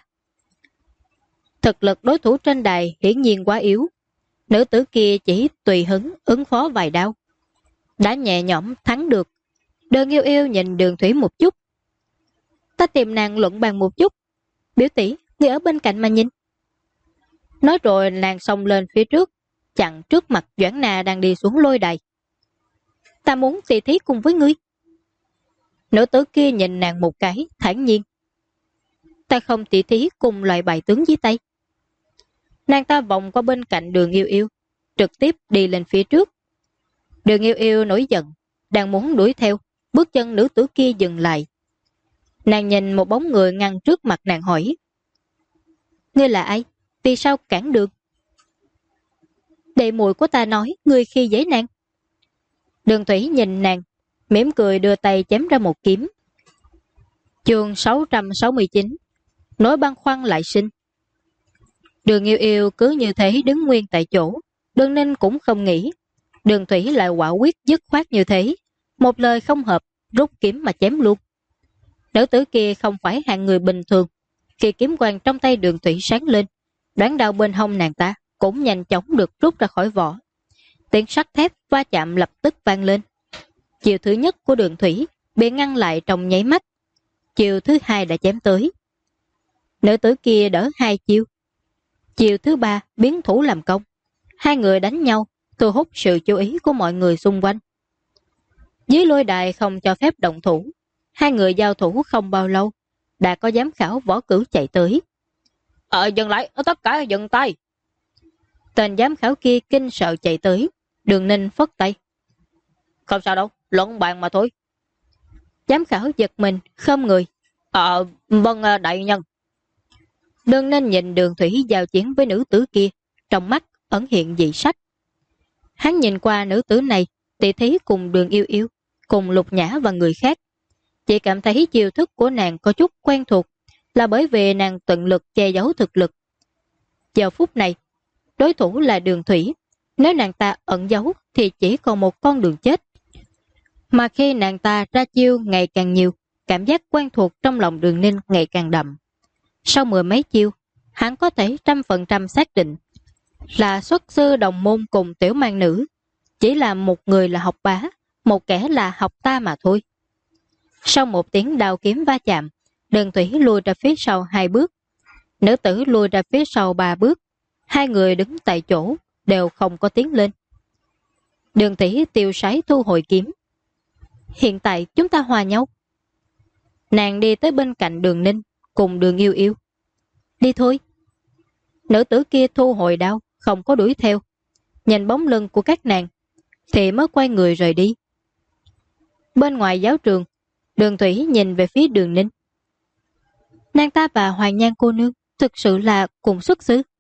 Thực lực đối thủ trên đài hiển nhiên quá yếu. Nữ tử kia chỉ tùy hứng ứng phó vài đao, đã nhẹ nhõm thắng được. Đường Yêu Yêu nhìn Đường Thủy một chút. Ta tìm nàng luận bàn một chút. Biểu tỷ, ngươi ở bên cạnh mà nhìn. Nói rồi nàng xông lên phía trước, chặn trước mặt Doãn Na đang đi xuống lôi đài. Ta muốn tỉ thí cùng với ngươi. Nữ tử kia nhìn nàng một cái, thản nhiên. Ta không tỉ thí cùng loại bài tướng dưới tay. Nàng ta vòng qua bên cạnh Đường Yêu Yêu, trực tiếp đi lên phía trước. Đường Yêu Yêu nổi giận, đang muốn đuổi theo, bước chân nữ tử kia dừng lại. Nàng nhìn một bóng người ngăn trước mặt nàng hỏi. Ngươi là ai? Vì sao cản đường? Đệ muội của ta nói ngươi khi dễ nàng. Đường Thủy nhìn nàng, mỉm cười đưa tay chém ra một kiếm. Chương 669. Nỗi băn khoăn lại sinh. Đường Yêu Yêu cứ như thế đứng nguyên tại chỗ. Đường Ninh cũng không nghĩ Đường Thủy lại quả quyết dứt khoát như thế, một lời không hợp, rút kiếm mà chém luôn. Nữ tử kia không phải hạng người bình thường. Khi kiếm quang trong tay Đường Thủy sáng lên, đoán đao bên hông nàng ta cũng nhanh chóng được rút ra khỏi vỏ. Tiếng sắt thép va chạm lập tức vang lên. Chiều thứ nhất của Đường Thủy bị ngăn lại trong nháy mắt. Chiều thứ hai đã chém tới. Nữ tử kia đỡ hai chiêu. Chiều thứ ba biến thủ làm công. Hai người đánh nhau, thu hút sự chú ý của mọi người xung quanh. Dưới lôi đài không cho phép động thủ. Hai người giao thủ không bao lâu, đã có giám khảo võ cử chạy tới. Dừng lại, tất cả dừng tay. Tên giám khảo kia kinh sợ chạy tới. Đường Ninh phất tay. Không sao đâu, luận bàn mà thôi. Giám khảo giật mình, khom người. Vâng đại nhân. Đường Ninh nhìn Đường Thủy giao chiến với nữ tử kia, trong mắt ẩn hiện dị sắc. Hắn nhìn qua nữ tử này, tỷ thí cùng Đường Yêu Yêu, cùng Lục Nhã và người khác. Chỉ cảm thấy chiêu thức của nàng có chút quen thuộc, là bởi vì nàng tận lực che giấu thực lực. Giờ phút này, đối thủ là Đường Thủy. Nếu nàng ta ẩn giấu thì chỉ còn một con đường chết. Mà khi nàng ta ra chiêu ngày càng nhiều, cảm giác quen thuộc trong lòng Đường Ninh ngày càng đậm. Sau mười mấy chiêu, hắn có thể 100% xác định là xuất sư đồng môn cùng tiểu mang nữ. Chỉ là một người là học bá, một kẻ là học ta mà thôi. Sau một tiếng đao kiếm va chạm, Đường Thủy lùi ra phía sau 2 bước. Nữ tử lùi ra phía sau 3 bước. Hai người đứng tại chỗ, đều không có tiến lên. Đường Thủy tiêu sái thu hồi kiếm. Hiện tại chúng ta hòa nhau. Nàng đi tới bên cạnh Đường Ninh, cùng Đường Yêu Yêu. Đi thôi. Nữ tử kia thu hồi đao, không có đuổi theo. Nhìn bóng lưng của các nàng, thì mới quay người rời đi. Bên ngoài giáo trường, Đường Thủy nhìn về phía Đường Ninh. Nàng ta và Hoàng Nhan cô nương thực sự là cùng xuất xứ.